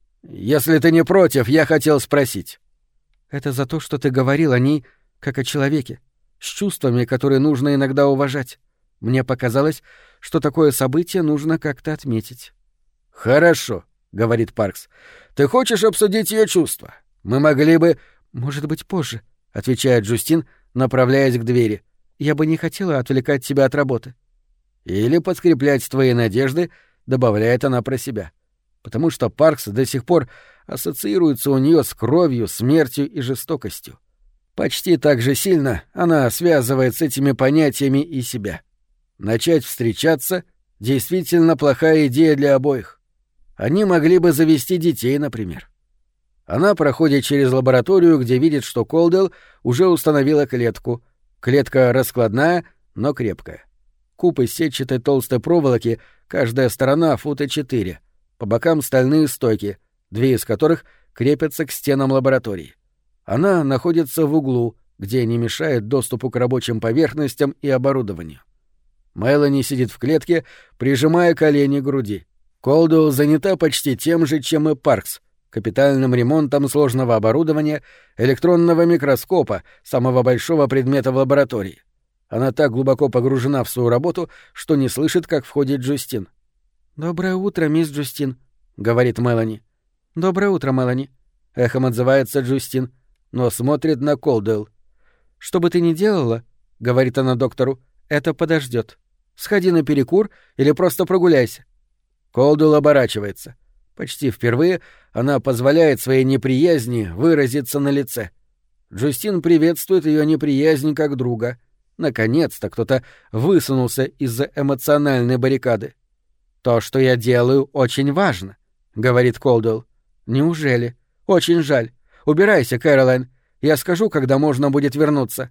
если ты не против, я хотел спросить». «Это за то, что ты говорил о ней как о человеке, с чувствами, которые нужно иногда уважать. Мне показалось, что такое событие нужно как-то отметить». «Хорошо», — говорит Паркс. «Ты хочешь обсудить ее чувства? Мы могли бы...» «Может быть, позже», — отвечает Джустин, направляясь к двери. «Я бы не хотела отвлекать тебя от работы». «Или подкреплять твои надежды», — добавляет она про себя. Потому что Паркс до сих пор ассоциируется у нее с кровью, смертью и жестокостью. Почти так же сильно она связывает с этими понятиями и себя. Начать встречаться — действительно плохая идея для обоих. Они могли бы завести детей, например. Она проходит через лабораторию, где видит, что Колдуэлл уже установила клетку. Клетка раскладная, но крепкая. Куб из сетчатой толстой проволоки, каждая сторона фута 4. По бокам стальные стойки, 2 из которых крепятся к стенам лаборатории. Она находится в углу, где не мешает доступу к рабочим поверхностям и оборудованию. Мелани сидит в клетке, прижимая колени к груди. Колдуэлл занята почти тем же, чем и Паркс, капитальным ремонтом сложного оборудования, электронного микроскопа, самого большого предмета в лаборатории. Она так глубоко погружена в свою работу, что не слышит, как входит Джустин. «Доброе утро, мисс Джустин», — говорит Мелани. «Доброе утро, Мелани», — эхом отзывается Джустин, но смотрит на Колдуэлл. «Что бы ты ни делала, — говорит она доктору, — это подождет. Сходи на перекур или просто прогуляйся». Колдуэлл оборачивается. Почти впервые она позволяет своей неприязни выразиться на лице. Джустин приветствует ее неприязнь как друга. Наконец-то кто-то высунулся из-за эмоциональной баррикады. «То, что я делаю, очень важно», — говорит Колдуэлл. «Неужели? Очень жаль. Убирайся, Кэролайн. Я скажу, когда можно будет вернуться».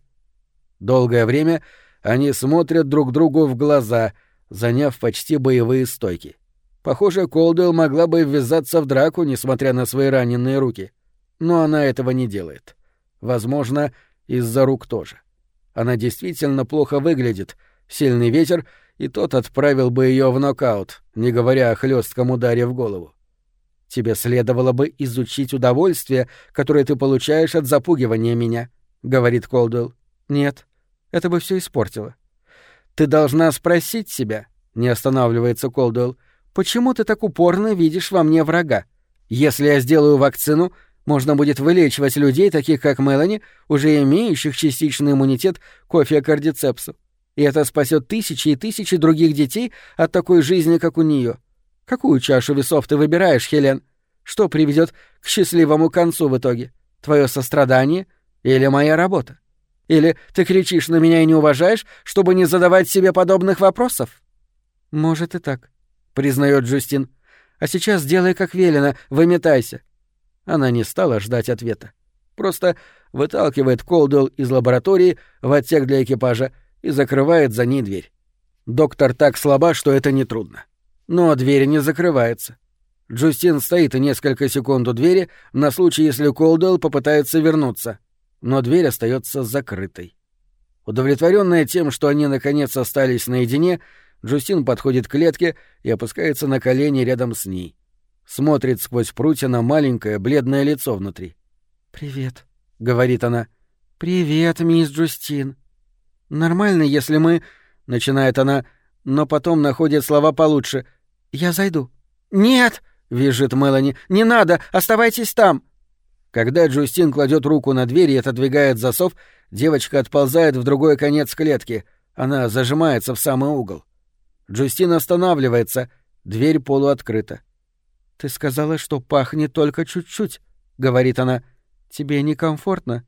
Долгое время они смотрят друг другу в глаза, заняв почти боевые стойки. Похоже, Колдуэлл могла бы ввязаться в драку, несмотря на свои раненые руки. Но она этого не делает. Возможно, из-за рук тоже. Она действительно плохо выглядит. Сильный ветер, и тот отправил бы ее в нокаут, не говоря о хлестком ударе в голову. «Тебе следовало бы изучить удовольствие, которое ты получаешь от запугивания меня», — говорит Колдуэлл. «Нет, это бы все испортило». «Ты должна спросить себя», — не останавливается Колдуэлл, «почему ты так упорно видишь во мне врага? Если я сделаю вакцину, можно будет вылечивать людей, таких как Мелани, уже имеющих частичный иммунитет к офиокардицепсу. И это спасет тысячи и тысячи других детей от такой жизни, как у нее. Какую чашу весов ты выбираешь, Хелен? Что приведет к счастливому концу в итоге? Твое сострадание или моя работа? Или ты кричишь на меня и не уважаешь, чтобы не задавать себе подобных вопросов?» «Может и так», — признает Джустин. «А сейчас делай как велено, выметайся». Она не стала ждать ответа. Просто выталкивает Колдуэлл из лаборатории в отсек для экипажа и закрывает за ней дверь. Доктор так слаба, что это нетрудно. Но дверь не закрывается. Джустин стоит несколько секунд у двери на случай, если Колдуэлл попытается вернуться, но дверь остается закрытой. Удовлетворенная тем, что они наконец остались наедине, Джустин подходит к клетке и опускается на колени рядом с ней. Смотрит сквозь прутья на маленькое бледное лицо внутри. «Привет», — говорит она. «Привет, мисс Джустин». «Нормально, если мы...» — начинает она, но потом находит слова получше. «Я зайду». «Нет!» — визжит Мелани. «Не надо! Оставайтесь там!» Когда Джустин кладет руку на дверь и отодвигает засов, девочка отползает в другой конец клетки. Она зажимается в самый угол. Джустин останавливается. Дверь полуоткрыта. «Ты сказала, что пахнет только чуть-чуть», — говорит она. «Тебе некомфортно?»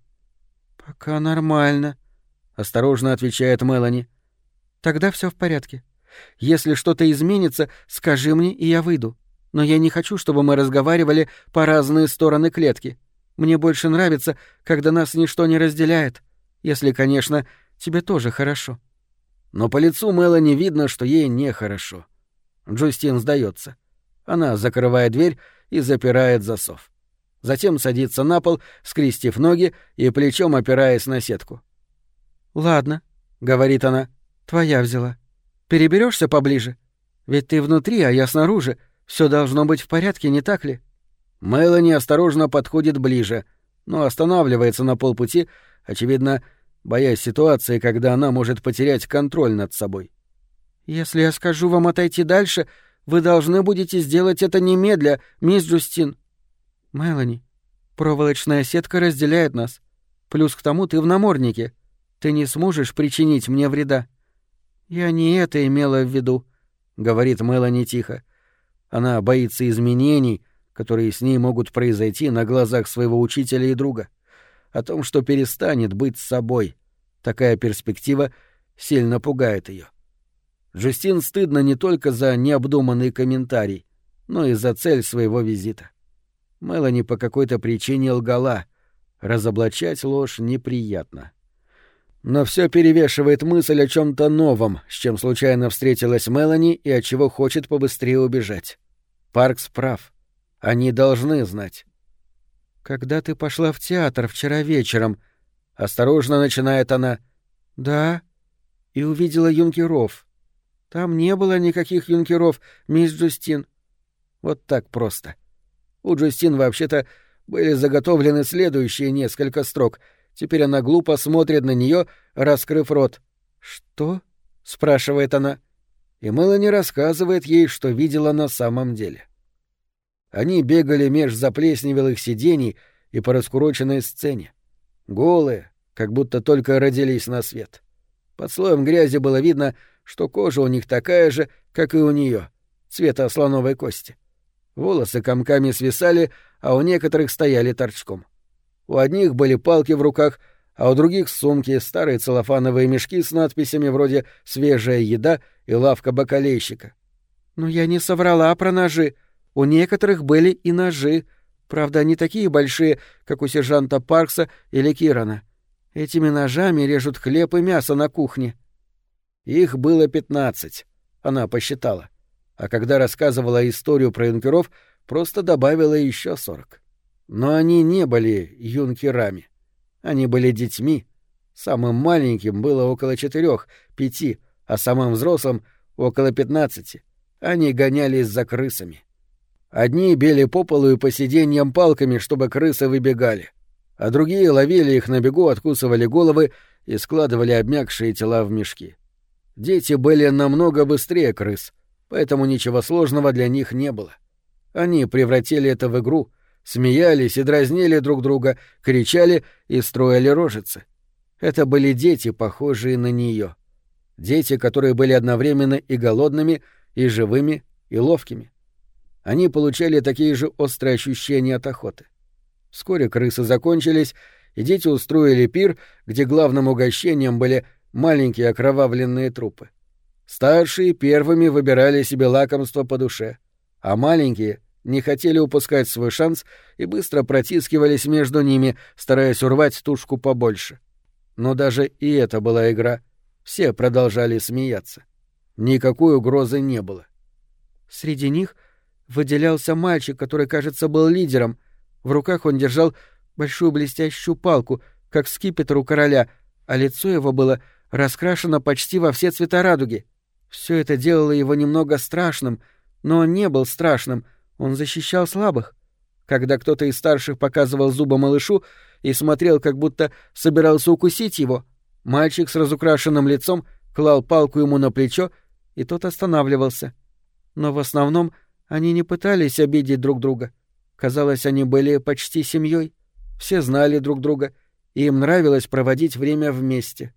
«Пока нормально», — осторожно отвечает Мелани. «Тогда все в порядке. Если что-то изменится, скажи мне, и я выйду. Но я не хочу, чтобы мы разговаривали по разные стороны клетки. Мне больше нравится, когда нас ничто не разделяет. Если, конечно, тебе тоже хорошо». Но по лицу Мелани видно, что ей нехорошо. Джустин сдается. Она закрывает дверь и запирает засов. Затем садится на пол, скрестив ноги и плечом опираясь на сетку. «Ладно», — говорит она, — «твоя взяла. Переберешься поближе? Ведь ты внутри, а я снаружи. Все должно быть в порядке, не так ли?» Мелани осторожно подходит ближе, но останавливается на полпути, очевидно, боясь ситуации, когда она может потерять контроль над собой. «Если я скажу вам отойти дальше, вы должны будете сделать это немедля, мисс Джустин». «Мелани, проволочная сетка разделяет нас. Плюс к тому ты в наморднике. Ты не сможешь причинить мне вреда». «Я не это имела в виду», — говорит Мелани тихо. Она боится изменений, которые с ней могут произойти на глазах своего учителя и друга. О том, что перестанет быть собой. Такая перспектива сильно пугает ее. Джустин стыдно не только за необдуманный комментарий, но и за цель своего визита. Мелани по какой-то причине лгала. Разоблачать ложь неприятно. Но все перевешивает мысль о чем-то новом, с чем случайно встретилась Мелани и от чего хочет побыстрее убежать. Паркс прав. Они должны знать. «Когда ты пошла в театр вчера вечером», — осторожно начинает она. «Да, и увидела юнкеров. Там не было никаких юнкеров, мисс Джустин». Вот так просто. У Джустин вообще-то были заготовлены следующие несколько строк. Теперь она глупо смотрит на нее, раскрыв рот. «Что?» — спрашивает она. И Мелани рассказывает ей, что видела на самом деле. Они бегали меж заплесневелых сидений и по раскуроченной сцене. Голые, как будто только родились на свет. Под слоем грязи было видно, что кожа у них такая же, как и у нее, цвета слоновой кости. Волосы комками свисали, а у некоторых стояли торчком. У одних были палки в руках, а у других — сумки, старые целлофановые мешки с надписями вроде «Свежая еда» и «Лавка бакалейщика». «Но я не соврала про ножи. У некоторых были и ножи. Правда, не такие большие, как у сержанта Паркса или Кирана. Этими ножами режут хлеб и мясо на кухне». Их было 15, она посчитала. А когда рассказывала историю про юнкеров, просто добавила еще 40. Но они не были юнкерами. Они были детьми. Самым маленьким было около 4-5, а самым взрослым — около 15. Они гонялись за крысами. Одни били по полу и по сиденьям палками, чтобы крысы выбегали, а другие ловили их на бегу, откусывали головы и складывали обмякшие тела в мешки. Дети были намного быстрее крыс, поэтому ничего сложного для них не было. Они превратили это в игру, смеялись и дразнили друг друга, кричали и строили рожицы. Это были дети, похожие на нее. Дети, которые были одновременно и голодными, и живыми, и ловкими. Они получали такие же острые ощущения от охоты. Вскоре крысы закончились, и дети устроили пир, где главным угощением были маленькие окровавленные трупы. Старшие первыми выбирали себе лакомство по душе, а маленькие не хотели упускать свой шанс и быстро протискивались между ними, стараясь урвать тушку побольше. Но даже и это была игра. Все продолжали смеяться. Никакой угрозы не было. Среди них выделялся мальчик, который, кажется, был лидером. В руках он держал большую блестящую палку, как скипетр у короля, а лицо его было раскрашено почти во все цвета радуги. Все это делало его немного страшным, но он не был страшным, он защищал слабых. Когда кто-то из старших показывал зубы малышу и смотрел, как будто собирался укусить его, мальчик с разукрашенным лицом клал палку ему на плечо, и тот останавливался. Но в основном они не пытались обидеть друг друга. Казалось, они были почти семьей. Все знали друг друга, и им нравилось проводить время вместе.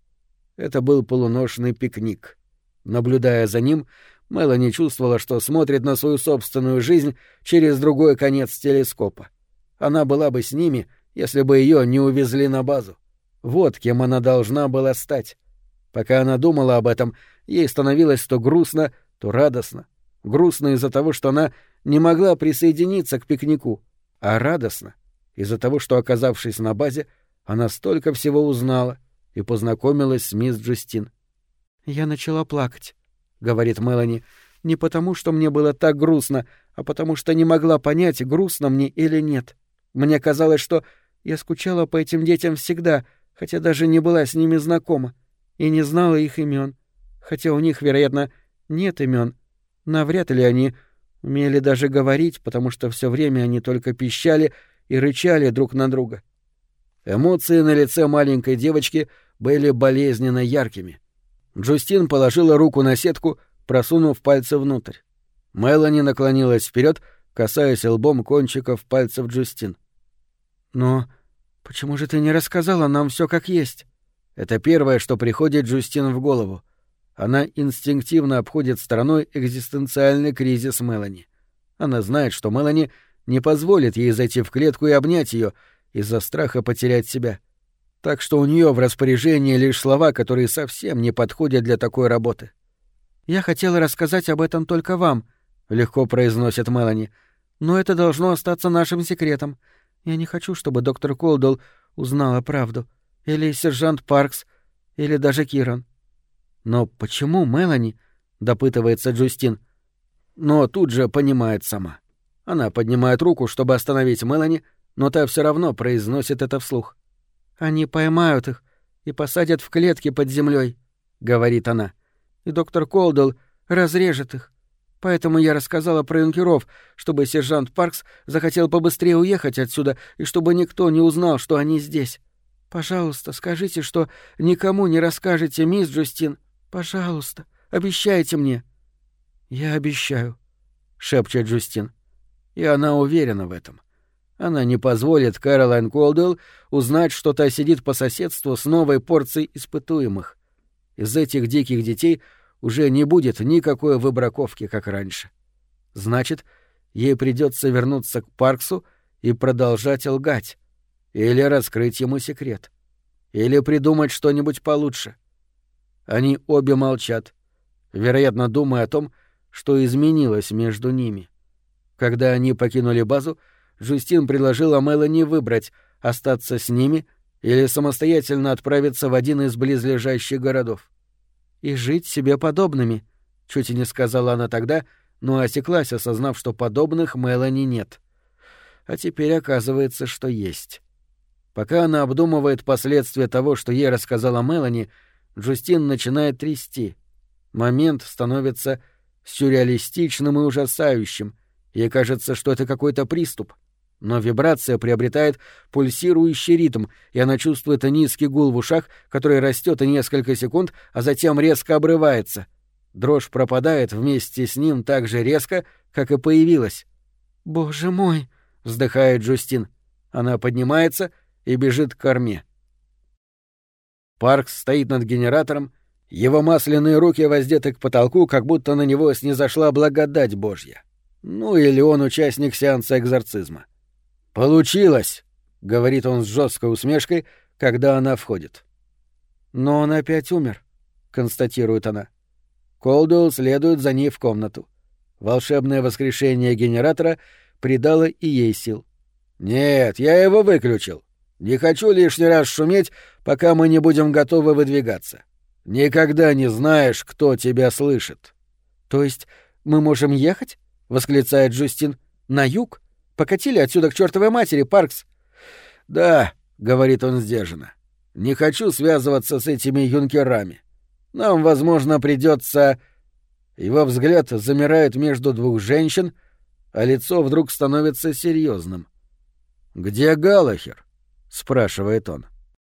Это был полуношный пикник. Наблюдая за ним, Мелани чувствовала, что смотрит на свою собственную жизнь через другой конец телескопа. Она была бы с ними, если бы ее не увезли на базу. Вот кем она должна была стать. Пока она думала об этом, ей становилось то грустно, то радостно. Грустно из-за того, что она не могла присоединиться к пикнику, а радостно из-за того, что, оказавшись на базе, она столько всего узнала и познакомилась с мисс Джустин. «Я начала плакать», — говорит Мелани, — «не потому, что мне было так грустно, а потому что не могла понять, грустно мне или нет. Мне казалось, что я скучала по этим детям всегда, хотя даже не была с ними знакома, и не знала их имен, хотя у них, вероятно, нет имен. Навряд ли они умели даже говорить, потому что все время они только пищали и рычали друг на друга». Эмоции на лице маленькой девочки были болезненно яркими. Джустин положила руку на сетку, просунув пальцы внутрь. Мелани наклонилась вперед, касаясь лбом кончиков пальцев Джустин. «Но почему же ты не рассказала нам все как есть?» Это первое, что приходит Джустин в голову. Она инстинктивно обходит стороной экзистенциальный кризис Мелани. Она знает, что Мелани не позволит ей зайти в клетку и обнять ее из-за страха потерять себя. Так что у нее в распоряжении лишь слова, которые совсем не подходят для такой работы. «Я хотела рассказать об этом только вам», — легко произносит Мелани. «Но это должно остаться нашим секретом. Я не хочу, чтобы доктор Колдуэлл узнала правду. Или сержант Паркс, или даже Киран». «Но почему, Мелани?» — допытывается Джустин. Но тут же понимает сама. Она поднимает руку, чтобы остановить Мелани, но та все равно произносит это вслух. «Они поймают их и посадят в клетки под землей», — говорит она. «И доктор Колдуэлл разрежет их. Поэтому я рассказала про юнкеров, чтобы сержант Паркс захотел побыстрее уехать отсюда и чтобы никто не узнал, что они здесь. Пожалуйста, скажите, что никому не расскажете, мисс Джустин. Пожалуйста, обещайте мне». «Я обещаю», — шепчет Джустин. И она уверена в этом. Она не позволит Кэролайн Колдуэлл узнать, что та сидит по соседству с новой порцией испытуемых. Из этих диких детей уже не будет никакой выбраковки, как раньше. Значит, ей придется вернуться к Парксу и продолжать лгать. Или раскрыть ему секрет. Или придумать что-нибудь получше. Они обе молчат, вероятно, думая о том, что изменилось между ними. Когда они покинули базу, Джустин предложила Мелани выбрать, остаться с ними или самостоятельно отправиться в один из близлежащих городов. «И жить себе подобными», — чуть и не сказала она тогда, но осеклась, осознав, что подобных Мелани нет. А теперь оказывается, что есть. Пока она обдумывает последствия того, что ей рассказала Мелани, Джустин начинает трясти. Момент становится сюрреалистичным и ужасающим. Ей кажется, что это какой-то приступ. Но вибрация приобретает пульсирующий ритм, и она чувствует низкий гул в ушах, который растет несколько секунд, а затем резко обрывается. Дрожь пропадает вместе с ним так же резко, как и появилась. «Боже мой!» — вздыхает Джустин. Она поднимается и бежит к корме. Паркс стоит над генератором, его масляные руки воздеты к потолку, как будто на него снизошла благодать Божья. Ну или он участник сеанса экзорцизма. «Получилось!» — говорит он с жесткой усмешкой, когда она входит. «Но он опять умер», — констатирует она. Колдуэлл следует за ней в комнату. Волшебное воскрешение генератора придало и ей сил. «Нет, я его выключил. Не хочу лишний раз шуметь, пока мы не будем готовы выдвигаться. Никогда не знаешь, кто тебя слышит». «То есть мы можем ехать?» — восклицает Джустин. «На юг? Покатили отсюда к чертовой матери, Паркс». «Да», — говорит он сдержанно. «Не хочу связываться с этими юнкерами. Нам, возможно, придется...» Его взгляд замирает между двух женщин, а лицо вдруг становится серьезным. «Где Галлахер?» — спрашивает он.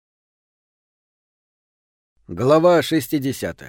Глава 60.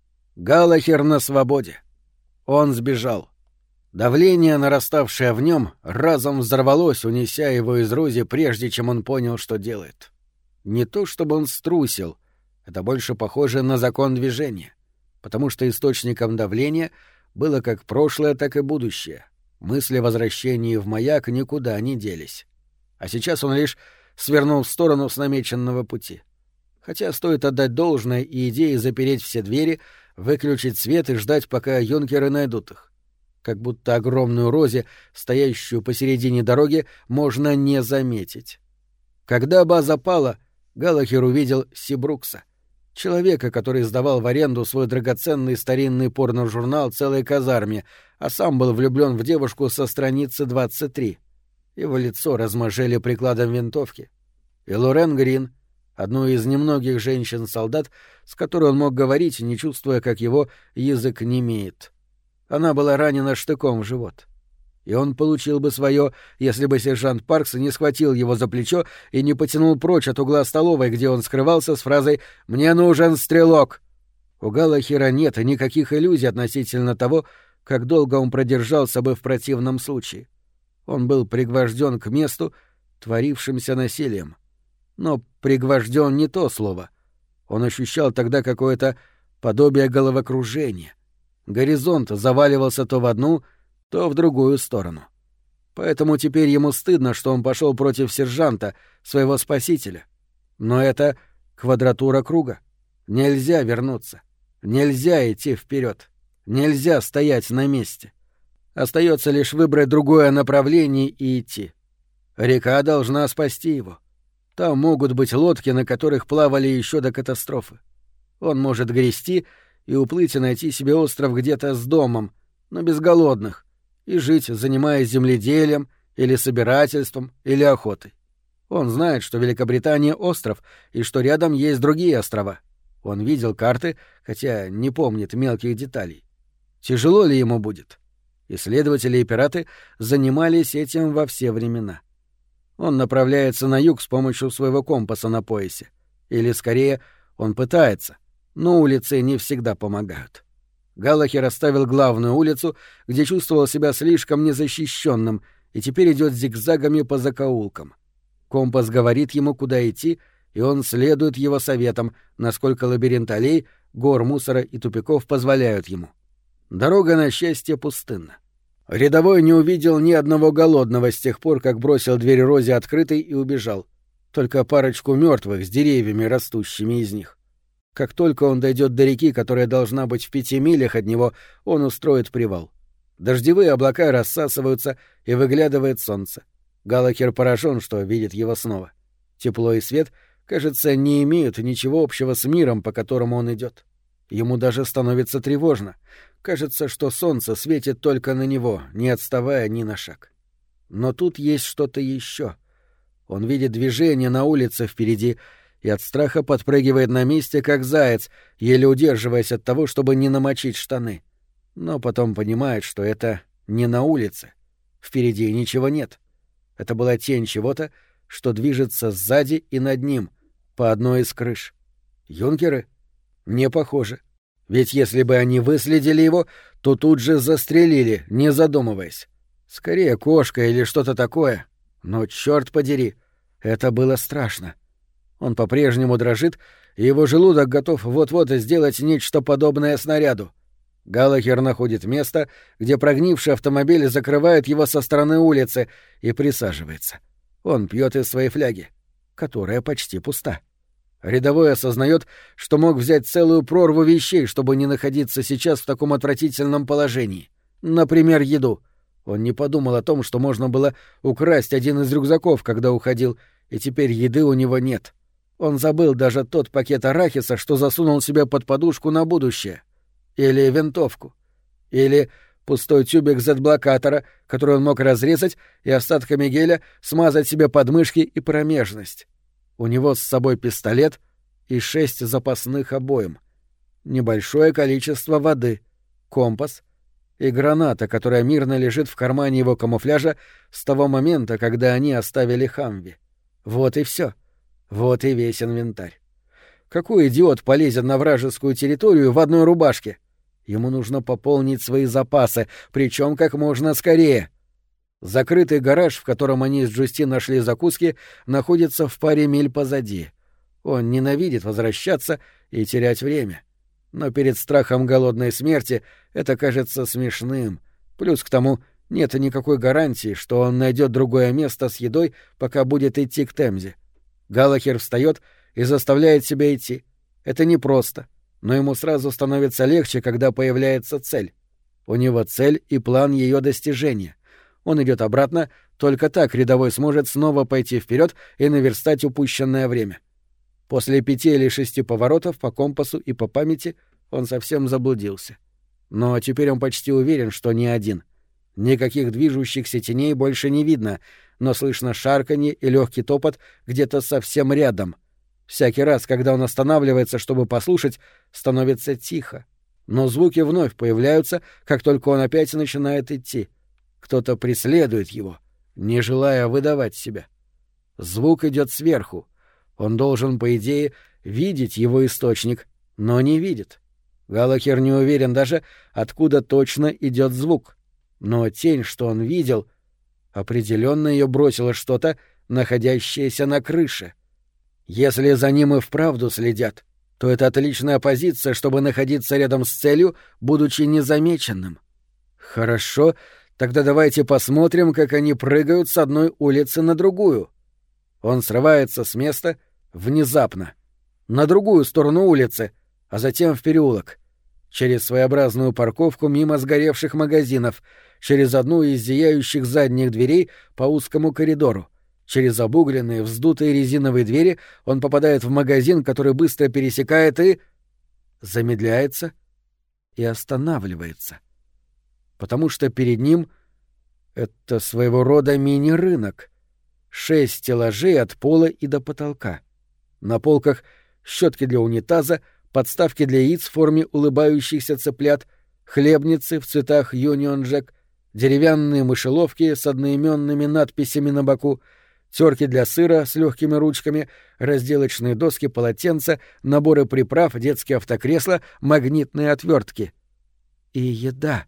Галлахер на свободе. Он сбежал. Давление, нараставшее в нем, разом взорвалось, унеся его из Рози, прежде чем он понял, что делает. Не то чтобы он струсил, это больше похоже на закон движения, потому что источником давления было как прошлое, так и будущее. Мысли о возвращении в маяк никуда не делись. А сейчас он лишь свернул в сторону с намеченного пути. Хотя стоит отдать должное и идее запереть все двери, выключить свет и ждать, пока юнкеры найдут их. Как будто огромную Рози, стоящую посередине дороги, можно не заметить. Когда база пала, Галлахер увидел Сибрукса, человека, который сдавал в аренду свой драгоценный старинный порно-журнал целой казарме, а сам был влюблен в девушку со страницы 23. Его лицо размажели прикладом винтовки. И Лорен Грин, одну из немногих женщин-солдат, с которой он мог говорить, не чувствуя, как его язык немеет. Она была ранена штыком в живот. И он получил бы свое, если бы сержант Паркс не схватил его за плечо и не потянул прочь от угла столовой, где он скрывался, с фразой «Мне нужен стрелок!». У Галлахера нет никаких иллюзий относительно того, как долго он продержался бы в противном случае. Он был пригвожден к месту, творившимся насилием. Но пригвожден не то слово. Он ощущал тогда какое-то подобие головокружения. Горизонт заваливался то в одну, то в другую сторону. Поэтому теперь ему стыдно, что он пошел против сержанта, своего спасителя. Но это квадратура круга. Нельзя вернуться. Нельзя идти вперед. Нельзя стоять на месте. Остается лишь выбрать другое направление и идти. Река должна спасти его. Там могут быть лодки, на которых плавали еще до катастрофы. Он может грести и уплыть и найти себе остров где-то с домом, но без голодных, и жить, занимаясь земледелием или собирательством или охотой. Он знает, что Великобритания — остров, и что рядом есть другие острова. Он видел карты, хотя не помнит мелких деталей. Тяжело ли ему будет? Исследователи и пираты занимались этим во все времена. Он направляется на юг с помощью своего компаса на поясе. Или, скорее, он пытается, но улицы не всегда помогают. Галлахер оставил главную улицу, где чувствовал себя слишком незащищенным, и теперь идет зигзагами по закоулкам. Компас говорит ему, куда идти, и он следует его советам, насколько лабиринт аллей, гор мусора и тупиков позволяют ему. Дорога, на счастье, пустынна. Рядовой не увидел ни одного голодного с тех пор, как бросил дверь Розе открытой и убежал. Только парочку мертвых с деревьями, растущими из них. Как только он дойдет до реки, которая должна быть в 5 милях от него, он устроит привал. Дождевые облака рассасываются, и выглядывает солнце. Галлахер поражен, что видит его снова. Тепло и свет, кажется, не имеют ничего общего с миром, по которому он идет. Ему даже становится тревожно. Кажется, что солнце светит только на него, не отставая ни на шаг. Но тут есть что-то еще. Он видит движение на улице впереди и от страха подпрыгивает на месте, как заяц, еле удерживаясь от того, чтобы не намочить штаны. Но потом понимает, что это не на улице. Впереди ничего нет. Это была тень чего-то, что движется сзади и над ним, по одной из крыш. Юнкеры? Не похоже. Ведь если бы они выследили его, то тут же застрелили, не задумываясь. Скорее кошка или что-то такое. Но, черт подери, это было страшно. Он по-прежнему дрожит, и его желудок готов вот-вот сделать нечто подобное снаряду. Галлахер находит место, где прогнивший автомобиль закрывает его со стороны улицы, и присаживается. Он пьет из своей фляги, которая почти пуста. Рядовой осознает, что мог взять целую прорву вещей, чтобы не находиться сейчас в таком отвратительном положении. Например, еду. Он не подумал о том, что можно было украсть один из рюкзаков, когда уходил, и теперь еды у него нет. Он забыл даже тот пакет арахиса, что засунул себе под подушку на будущее. Или винтовку. Или пустой тюбик Z-блокатора, который он мог разрезать и остатками геля смазать себе подмышки и промежность. У него с собой пистолет и 6 запасных обоим. Небольшое количество воды, компас и граната, которая мирно лежит в кармане его камуфляжа с того момента, когда они оставили Хамви. Вот и все. Вот и весь инвентарь. Какой идиот полезет на вражескую территорию в одной рубашке? Ему нужно пополнить свои запасы, причем как можно скорее. Закрытый гараж, в котором они с Джустин нашли закуски, находится в паре миль позади. Он ненавидит возвращаться и терять время. Но перед страхом голодной смерти это кажется смешным. Плюс к тому нет никакой гарантии, что он найдет другое место с едой, пока будет идти к Темзе. Галлахер встает и заставляет себя идти. Это непросто, но ему сразу становится легче, когда появляется цель. У него цель и план ее достижения. Он идет обратно, только так рядовой сможет снова пойти вперед и наверстать упущенное время. После 5 или 6 поворотов по компасу и по памяти он совсем заблудился. Но теперь он почти уверен, что не один. Никаких движущихся теней больше не видно, но слышно шарканье и легкий топот где-то совсем рядом. Всякий раз, когда он останавливается, чтобы послушать, становится тихо. Но звуки вновь появляются, как только он опять начинает идти. Кто-то преследует его, не желая выдавать себя. Звук идет сверху. Он должен, по идее, видеть его источник, но не видит. Галлахер не уверен даже, откуда точно идет звук. Но тень, что он видел, определенно ее бросило что-то, находящееся на крыше. Если за ним и вправду следят, то это отличная позиция, чтобы находиться рядом с целью, будучи незамеченным. Хорошо, тогда давайте посмотрим, как они прыгают с одной улицы на другую. Он срывается с места внезапно, на другую сторону улицы, а затем в переулок. Через своеобразную парковку мимо сгоревших магазинов, через одну из зияющих задних дверей по узкому коридору. Через обугленные, вздутые резиновые двери он попадает в магазин, который быстро пересекает и... замедляется и останавливается. Потому что перед ним это своего рода мини-рынок. 6 стеллажей от пола и до потолка. На полках щетки для унитаза, подставки для яиц в форме улыбающихся цыплят, хлебницы в цветах Union Jack, деревянные мышеловки с одноименными надписями на боку, терки для сыра с легкими ручками, разделочные доски, полотенца, наборы приправ, детские автокресла, магнитные отвертки. И еда.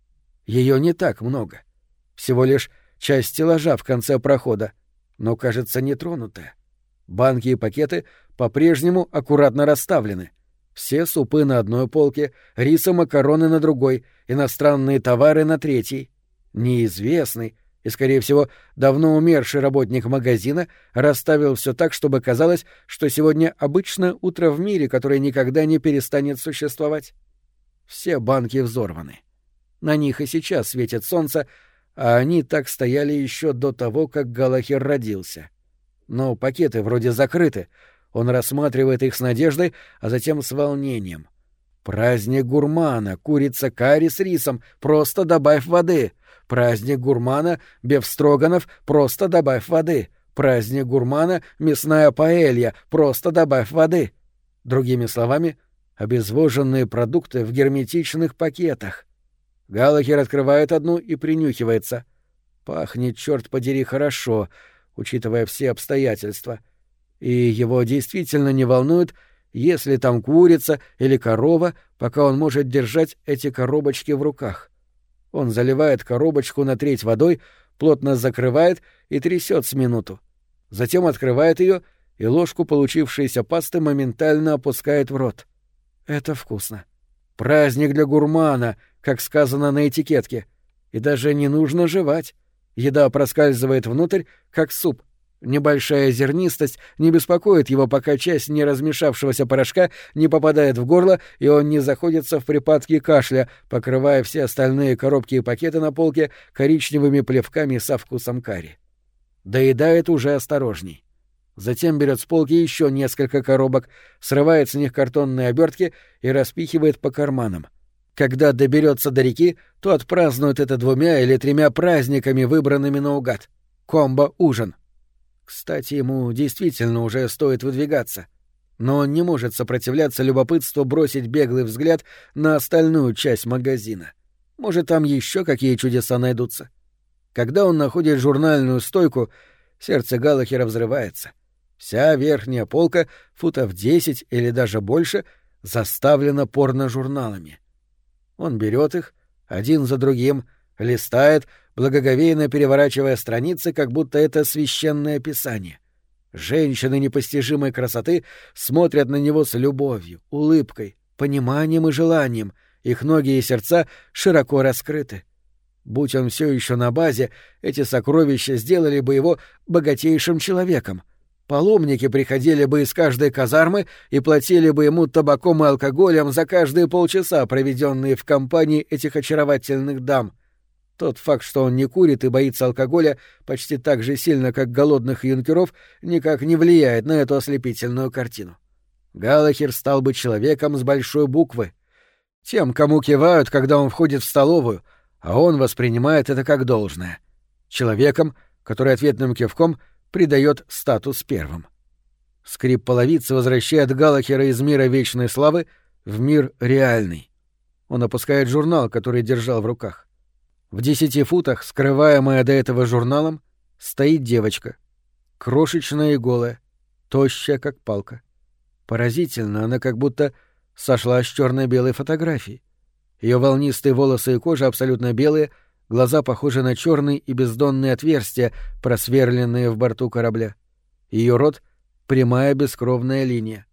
Ее не так много. Всего лишь часть стеллажа в конце прохода, но, кажется, нетронутая. Банки и пакеты по-прежнему аккуратно расставлены. Все супы на одной полке, рис и макароны на другой, иностранные товары на третьей. Неизвестный и, скорее всего, давно умерший работник магазина расставил все так, чтобы казалось, что сегодня обычное утро в мире, которое никогда не перестанет существовать. Все банки взорваны. На них и сейчас светит солнце, а они так стояли еще до того, как Галахер родился. Но пакеты вроде закрыты. Он рассматривает их с надеждой, а затем с волнением. Праздник гурмана, курица карри с рисом, просто добавь воды. Праздник гурмана, бефстроганов, просто добавь воды. Праздник гурмана, мясная паэлья, просто добавь воды. Другими словами, обезвоженные продукты в герметичных пакетах. Галахер открывает одну и принюхивается. Пахнет, черт подери, хорошо, учитывая все обстоятельства. И его действительно не волнует, есть ли там курица или корова, пока он может держать эти коробочки в руках. Он заливает коробочку на треть водой, плотно закрывает и трясет с минуту. Затем открывает ее и ложку получившейся пасты моментально опускает в рот. Это вкусно. Праздник для гурмана, как сказано на этикетке. И даже не нужно жевать. Еда проскальзывает внутрь, как суп. Небольшая зернистость не беспокоит его, пока часть неразмешавшегося порошка не попадает в горло, и он не заходится в припадке кашля, покрывая все остальные коробки и пакеты на полке коричневыми плевками со вкусом карри. Доедает уже осторожней. Затем берет с полки еще несколько коробок, срывает с них картонные обертки и распихивает по карманам. Когда доберется до реки, то отпразднует это 2 или 3 праздниками, выбранными наугад. Комбо-ужин. Кстати, ему действительно уже стоит выдвигаться. Но он не может сопротивляться любопытству бросить беглый взгляд на остальную часть магазина. Может, там еще какие чудеса найдутся. Когда он находит журнальную стойку, сердце Галахера взрывается. Вся верхняя полка, футов 10 или даже больше, заставлена порножурналами. Он берет их, один за другим, листает, благоговейно переворачивая страницы, как будто это священное писание. Женщины непостижимой красоты смотрят на него с любовью, улыбкой, пониманием и желанием, их ноги и сердца широко раскрыты. Будь он все еще на базе, эти сокровища сделали бы его богатейшим человеком. Паломники приходили бы из каждой казармы и платили бы ему табаком и алкоголем за каждые полчаса, проведенные в компании этих очаровательных дам. Тот факт, что он не курит и боится алкоголя почти так же сильно, как голодных юнкеров, никак не влияет на эту ослепительную картину. Галахер стал бы человеком с большой буквы. Тем, кому кивают, когда он входит в столовую, а он воспринимает это как должное. Человеком, который ответным кивком придает статус первым. Скрип половицы возвращает Галахера из мира вечной славы в мир реальный. Он опускает журнал, который держал в руках. В 10 футах, скрываемая до этого журналом, стоит девочка. Крошечная и голая, тощая, как палка. Поразительно, она как будто сошла с черно-белой фотографии. Ее волнистые волосы и кожа абсолютно белые, глаза похожи на черные и бездонные отверстия, просверленные в борту корабля. Ее рот — прямая бескровная линия.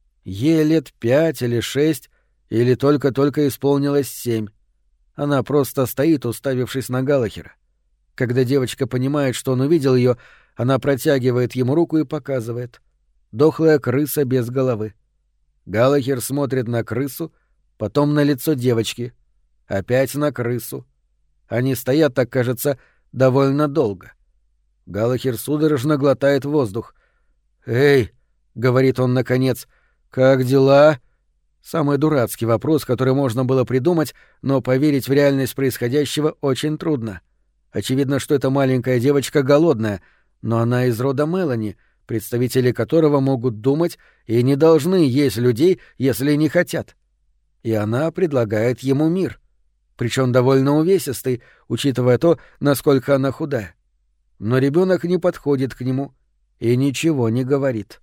Ей лет 5 или 6, или только-только исполнилось 7. Она просто стоит, уставившись на Галахера. Когда девочка понимает, что он увидел ее, она протягивает ему руку и показывает. Дохлая крыса без головы. Галахер смотрит на крысу, потом на лицо девочки, опять на крысу. Они стоят, так кажется, довольно долго. Галахер судорожно глотает воздух. «Эй!» — говорит он наконец. «Как дела?» Самый дурацкий вопрос, который можно было придумать, но поверить в реальность происходящего очень трудно. Очевидно, что эта маленькая девочка голодная, но она из рода Мелани, представители которого могут думать и не должны есть людей, если не хотят. И она предлагает ему мир. причем довольно увесистый, учитывая то, насколько она худая. Но ребенок не подходит к нему и ничего не говорит.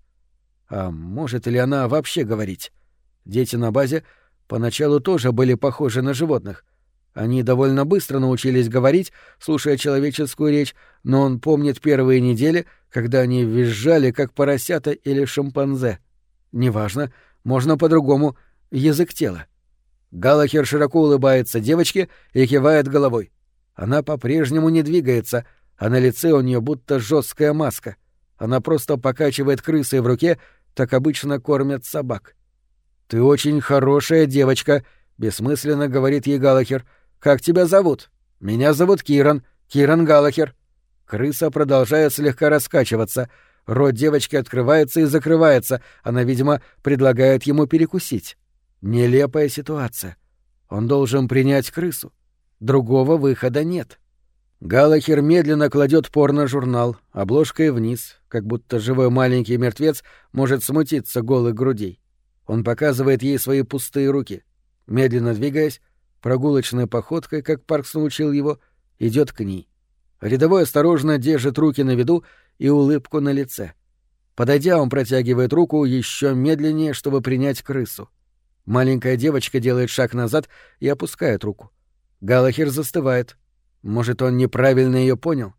А может ли она вообще говорить? Дети на базе поначалу тоже были похожи на животных. Они довольно быстро научились говорить, слушая человеческую речь, но он помнит первые недели, когда они визжали, как поросята или шимпанзе. Неважно, можно по-другому, язык тела. Галлахер широко улыбается девочке и кивает головой. Она по-прежнему не двигается, а на лице у нее будто жесткая маска. Она просто покачивает крысой в руке, так обычно кормят собак. «Ты очень хорошая девочка», — бессмысленно говорит ей Галлахер. «Как тебя зовут?» «Меня зовут Киран. Киран Галлахер». Крыса продолжает слегка раскачиваться. Рот девочки открывается и закрывается. Она, видимо, предлагает ему перекусить. Нелепая ситуация. Он должен принять крысу. Другого выхода нет. Галлахер медленно кладет порно-журнал, обложкой вниз, как будто живой маленький мертвец может смутиться голых грудей. Он показывает ей свои пустые руки. Медленно двигаясь, прогулочной походкой, как Паркс научил его, идет к ней. Рядовой осторожно держит руки на виду и улыбку на лице. Подойдя, он протягивает руку еще медленнее, чтобы принять крысу. Маленькая девочка делает шаг назад и опускает руку. Галлахер застывает. Может, он неправильно ее понял?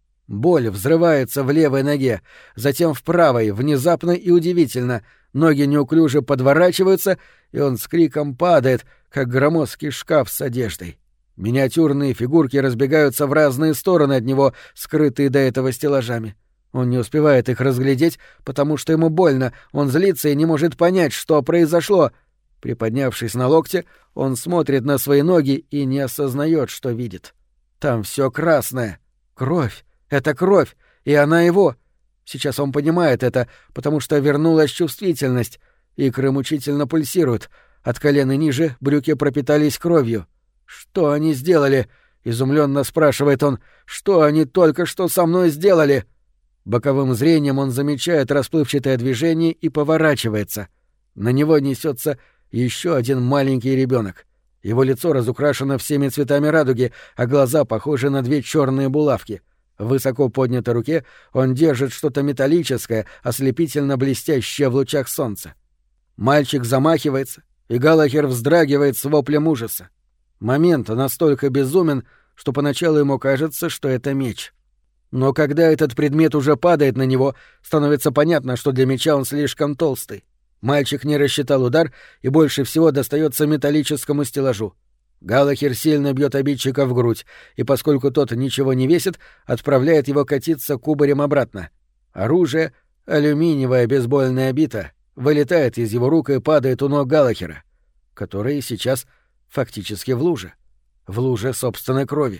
Боль взрывается в левой ноге, затем в правой, внезапно и удивительно. Ноги неуклюже подворачиваются, и он с криком падает, как громоздкий шкаф с одеждой. Миниатюрные фигурки разбегаются в разные стороны от него, скрытые до этого стеллажами. Он не успевает их разглядеть, потому что ему больно, он злится и не может понять, что произошло. Приподнявшись на локте, он смотрит на свои ноги и не осознает, что видит. Там все красное. Кровь. Это кровь, и она его. Сейчас он понимает это, потому что вернулась чувствительность. Икры мучительно пульсируют. От колена ниже брюки пропитались кровью. «Что они сделали?» — изумленно спрашивает он. «Что они только что со мной сделали?» Боковым зрением он замечает расплывчатое движение и поворачивается. На него несется еще один маленький ребенок. Его лицо разукрашено всеми цветами радуги, а глаза похожи на две черные булавки. В высоко поднятой руке он держит что-то металлическое, ослепительно блестящее в лучах солнца. Мальчик замахивается, и Галлахер вздрагивает с воплем ужаса. Момент настолько безумен, что поначалу ему кажется, что это меч. Но когда этот предмет уже падает на него, становится понятно, что для меча он слишком толстый. Мальчик не рассчитал удар и больше всего достается металлическому стеллажу. Галлахер сильно бьет обидчика в грудь, и поскольку тот ничего не весит, отправляет его катиться кубарем обратно. Оружие, алюминиевая бейсбольная бита, вылетает из его рук и падает у ног Галлахера, который сейчас фактически в луже собственной крови.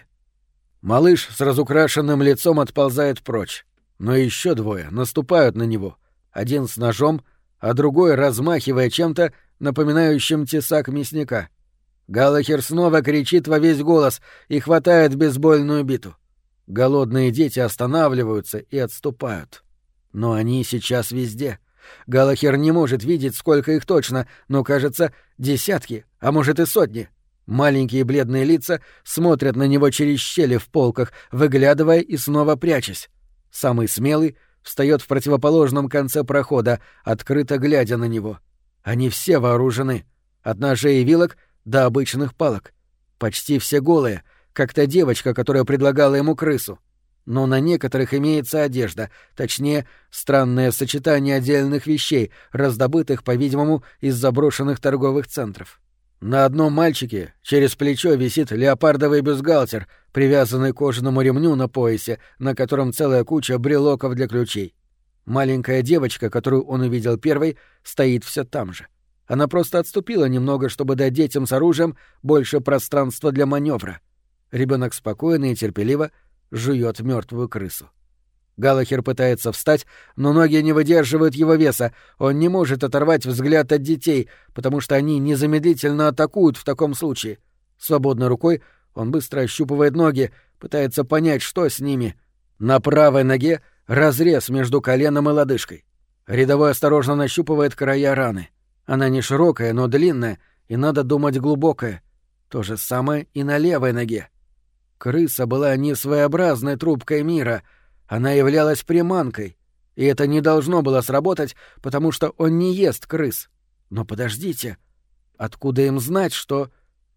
Малыш с разукрашенным лицом отползает прочь, но еще двое наступают на него, один с ножом, а другой размахивая чем-то, напоминающим тесак мясника. Галлахер снова кричит во весь голос и хватает бейсбольную биту. Голодные дети останавливаются и отступают. Но они сейчас везде. Галлахер не может видеть, сколько их точно, но, кажется, десятки, а может и сотни. Маленькие бледные лица смотрят на него через щели в полках, выглядывая и снова прячась. Самый смелый встает в противоположном конце прохода, открыто глядя на него. Они все вооружены. От ножей и вилок до обычных палок. Почти все голые, как та девочка, которая предлагала ему крысу. Но на некоторых имеется одежда, точнее, странное сочетание отдельных вещей, раздобытых, по-видимому, из заброшенных торговых центров. На одном мальчике через плечо висит леопардовый бюстгальтер, привязанный к кожаному ремню на поясе, на котором целая куча брелоков для ключей. Маленькая девочка, которую он увидел первой, стоит все там же. Она просто отступила немного, чтобы дать детям с оружием больше пространства для маневра. Ребенок спокойно и терпеливо жует мертвую крысу. Галлахер пытается встать, но ноги не выдерживают его веса. Он не может оторвать взгляд от детей, потому что они незамедлительно атакуют в таком случае. Свободной рукой он быстро ощупывает ноги, пытается понять, что с ними. На правой ноге разрез между коленом и лодыжкой. Рядовой осторожно нащупывает края раны. Она не широкая, но длинная, и, надо думать, глубокая. То же самое и на левой ноге. Крыса была не своеобразной трубкой мира, она являлась приманкой, и это не должно было сработать, потому что он не ест крыс. Но подождите, откуда им знать, что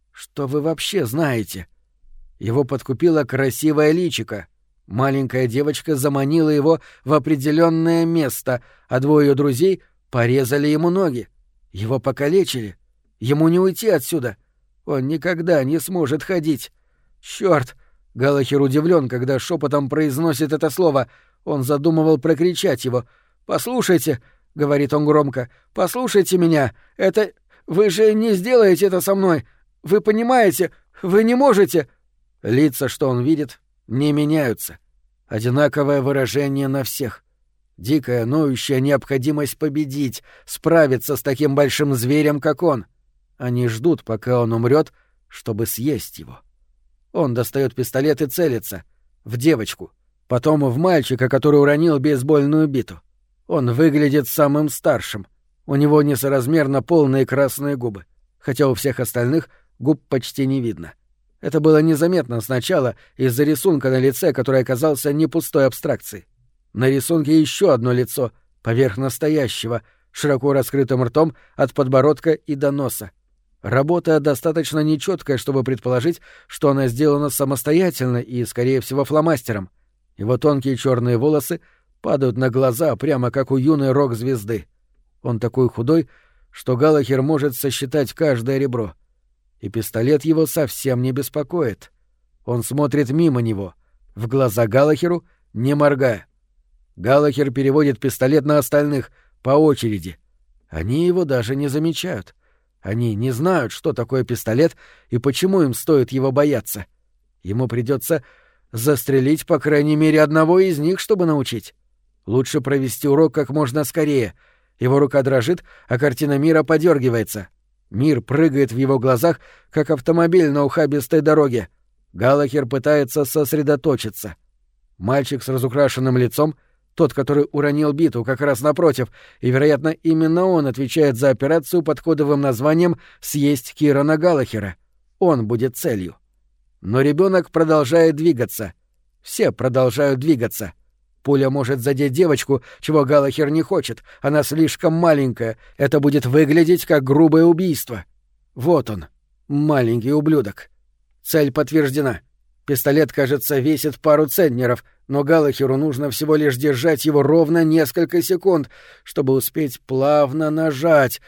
вы вообще знаете? Его подкупила красивая личико. Маленькая девочка заманила его в определенное место, а двое ее друзей порезали ему ноги. Его покалечили. Ему не уйти отсюда. Он никогда не сможет ходить. Черт! Галахер удивлен, когда шепотом произносит это слово. Он задумывал прокричать его. «Послушайте», — говорит он громко, — «послушайте меня. Это... Вы же не сделаете это со мной. Вы понимаете? Вы не можете...» Лица, что он видит, не меняются. Одинаковое выражение на всех. Дикая, ноющая необходимость победить, справиться с таким большим зверем, как он. Они ждут, пока он умрет, чтобы съесть его. Он достает пистолет и целится. В девочку. Потом в мальчика, который уронил бейсбольную биту. Он выглядит самым старшим. У него несоразмерно полные красные губы, хотя у всех остальных губ почти не видно. Это было незаметно сначала из-за рисунка на лице, который оказался не пустой абстракцией. На рисунке еще одно лицо, поверх настоящего, широко раскрытым ртом от подбородка и до носа. Работа достаточно нечеткая, чтобы предположить, что она сделана самостоятельно и, скорее всего, фломастером. Его тонкие черные волосы падают на глаза, прямо как у юной рок-звезды. Он такой худой, что Галахер может сосчитать каждое ребро. И пистолет его совсем не беспокоит. Он смотрит мимо него, в глаза Галахеру, не моргая. Галахер переводит пистолет на остальных, по очереди. Они его даже не замечают. Они не знают, что такое пистолет и почему им стоит его бояться. Ему придется застрелить по крайней мере одного из них, чтобы научить. Лучше провести урок как можно скорее. Его рука дрожит, а картина мира подергивается. Мир прыгает в его глазах, как автомобиль на ухабистой дороге. Галахер пытается сосредоточиться. Мальчик с разукрашенным лицом, тот, который уронил биту, как раз напротив, и, вероятно, именно он отвечает за операцию под кодовым названием «Съесть Кирана Галахера». Он будет целью. Но ребенок продолжает двигаться. Все продолжают двигаться. Пуля может задеть девочку, чего Галахер не хочет. Она слишком маленькая. Это будет выглядеть как грубое убийство. Вот он, маленький ублюдок. Цель подтверждена. Пистолет, кажется, весит пару центнеров, но Галахеру нужно всего лишь держать его ровно несколько секунд, чтобы успеть плавно нажать.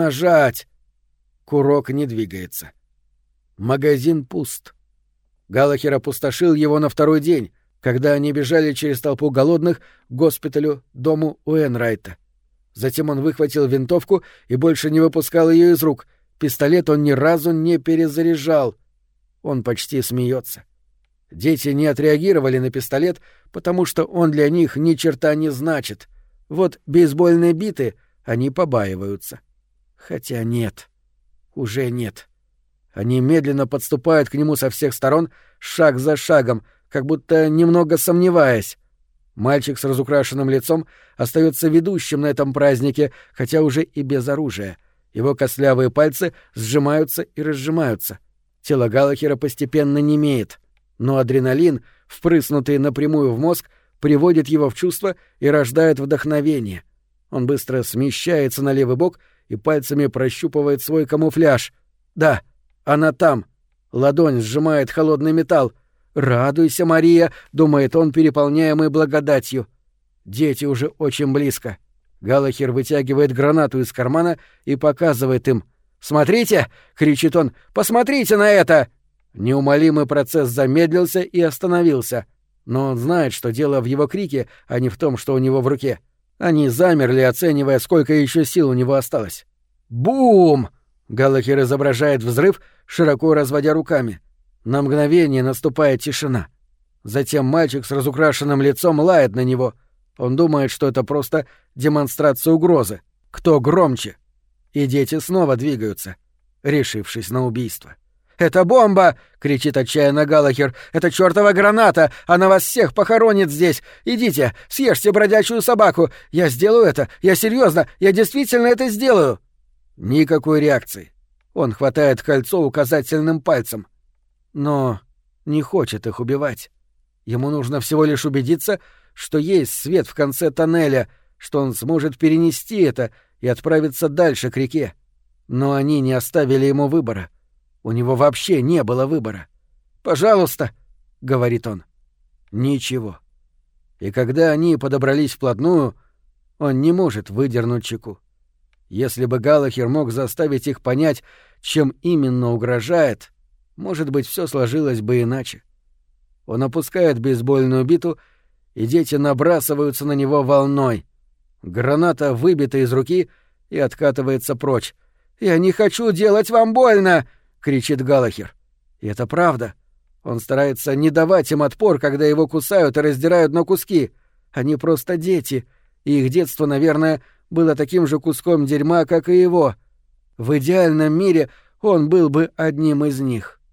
Курок не двигается. Магазин пуст. Галахер опустошил его на второй день, когда они бежали через толпу голодных к госпиталю, дому Уэнрайта. Затем он выхватил винтовку и больше не выпускал ее из рук. Пистолет он ни разу не перезаряжал. Он почти смеется. Дети не отреагировали на пистолет, потому что он для них ни черта не значит. Вот бейсбольные биты они побаиваются. Хотя нет. Уже нет. Они медленно подступают к нему со всех сторон, шаг за шагом, как будто немного сомневаясь. Мальчик с разукрашенным лицом остается ведущим на этом празднике, хотя уже и без оружия. Его костлявые пальцы сжимаются и разжимаются. Тело Галахера постепенно немеет. Но адреналин, впрыснутый напрямую в мозг, приводит его в чувство и рождает вдохновение. Он быстро смещается на левый бок и пальцами прощупывает свой камуфляж. Да, она там. Ладонь сжимает холодный металл. «Радуйся, Мария», — думает он, переполняемый благодатью. Дети уже очень близко. Галахер вытягивает гранату из кармана и показывает им. «Смотрите!» — кричит он. «Посмотрите на это!» Неумолимый процесс замедлился и остановился. Но он знает, что дело в его крике, а не в том, что у него в руке. Они замерли, оценивая, сколько еще сил у него осталось. «Бум!» — Галахер изображает взрыв, широко разводя руками. На мгновение наступает тишина. Затем мальчик с разукрашенным лицом лает на него. Он думает, что это просто демонстрация угрозы. Кто громче? И дети снова двигаются, решившись на убийство. «Это бомба!» — кричит отчаянно Галахер. «Это чёртова граната! Она вас всех похоронит здесь! Идите, съешьте бродячую собаку! Я сделаю это! Я серьезно! Я действительно это сделаю!» Никакой реакции. Он хватает кольцо указательным пальцем. Но не хочет их убивать. Ему нужно всего лишь убедиться, что есть свет в конце тоннеля, что он сможет перенести это и отправиться дальше к реке. Но они не оставили ему выбора. У него вообще не было выбора. «Пожалуйста», — говорит он. Ничего. И когда они подобрались вплотную, он не может выдернуть чеку. Если бы Галлахер мог заставить их понять, чем именно угрожает, может быть, все сложилось бы иначе. Он опускает бейсбольную биту, и дети набрасываются на него волной. Граната выбита из руки и откатывается прочь. «Я не хочу делать вам больно!» — кричит Галлахер. И это правда. Он старается не давать им отпор, когда его кусают и раздирают на куски. Они просто дети, и их детство, наверное, было таким же куском дерьма, как и его. В идеальном мире он был бы одним из них.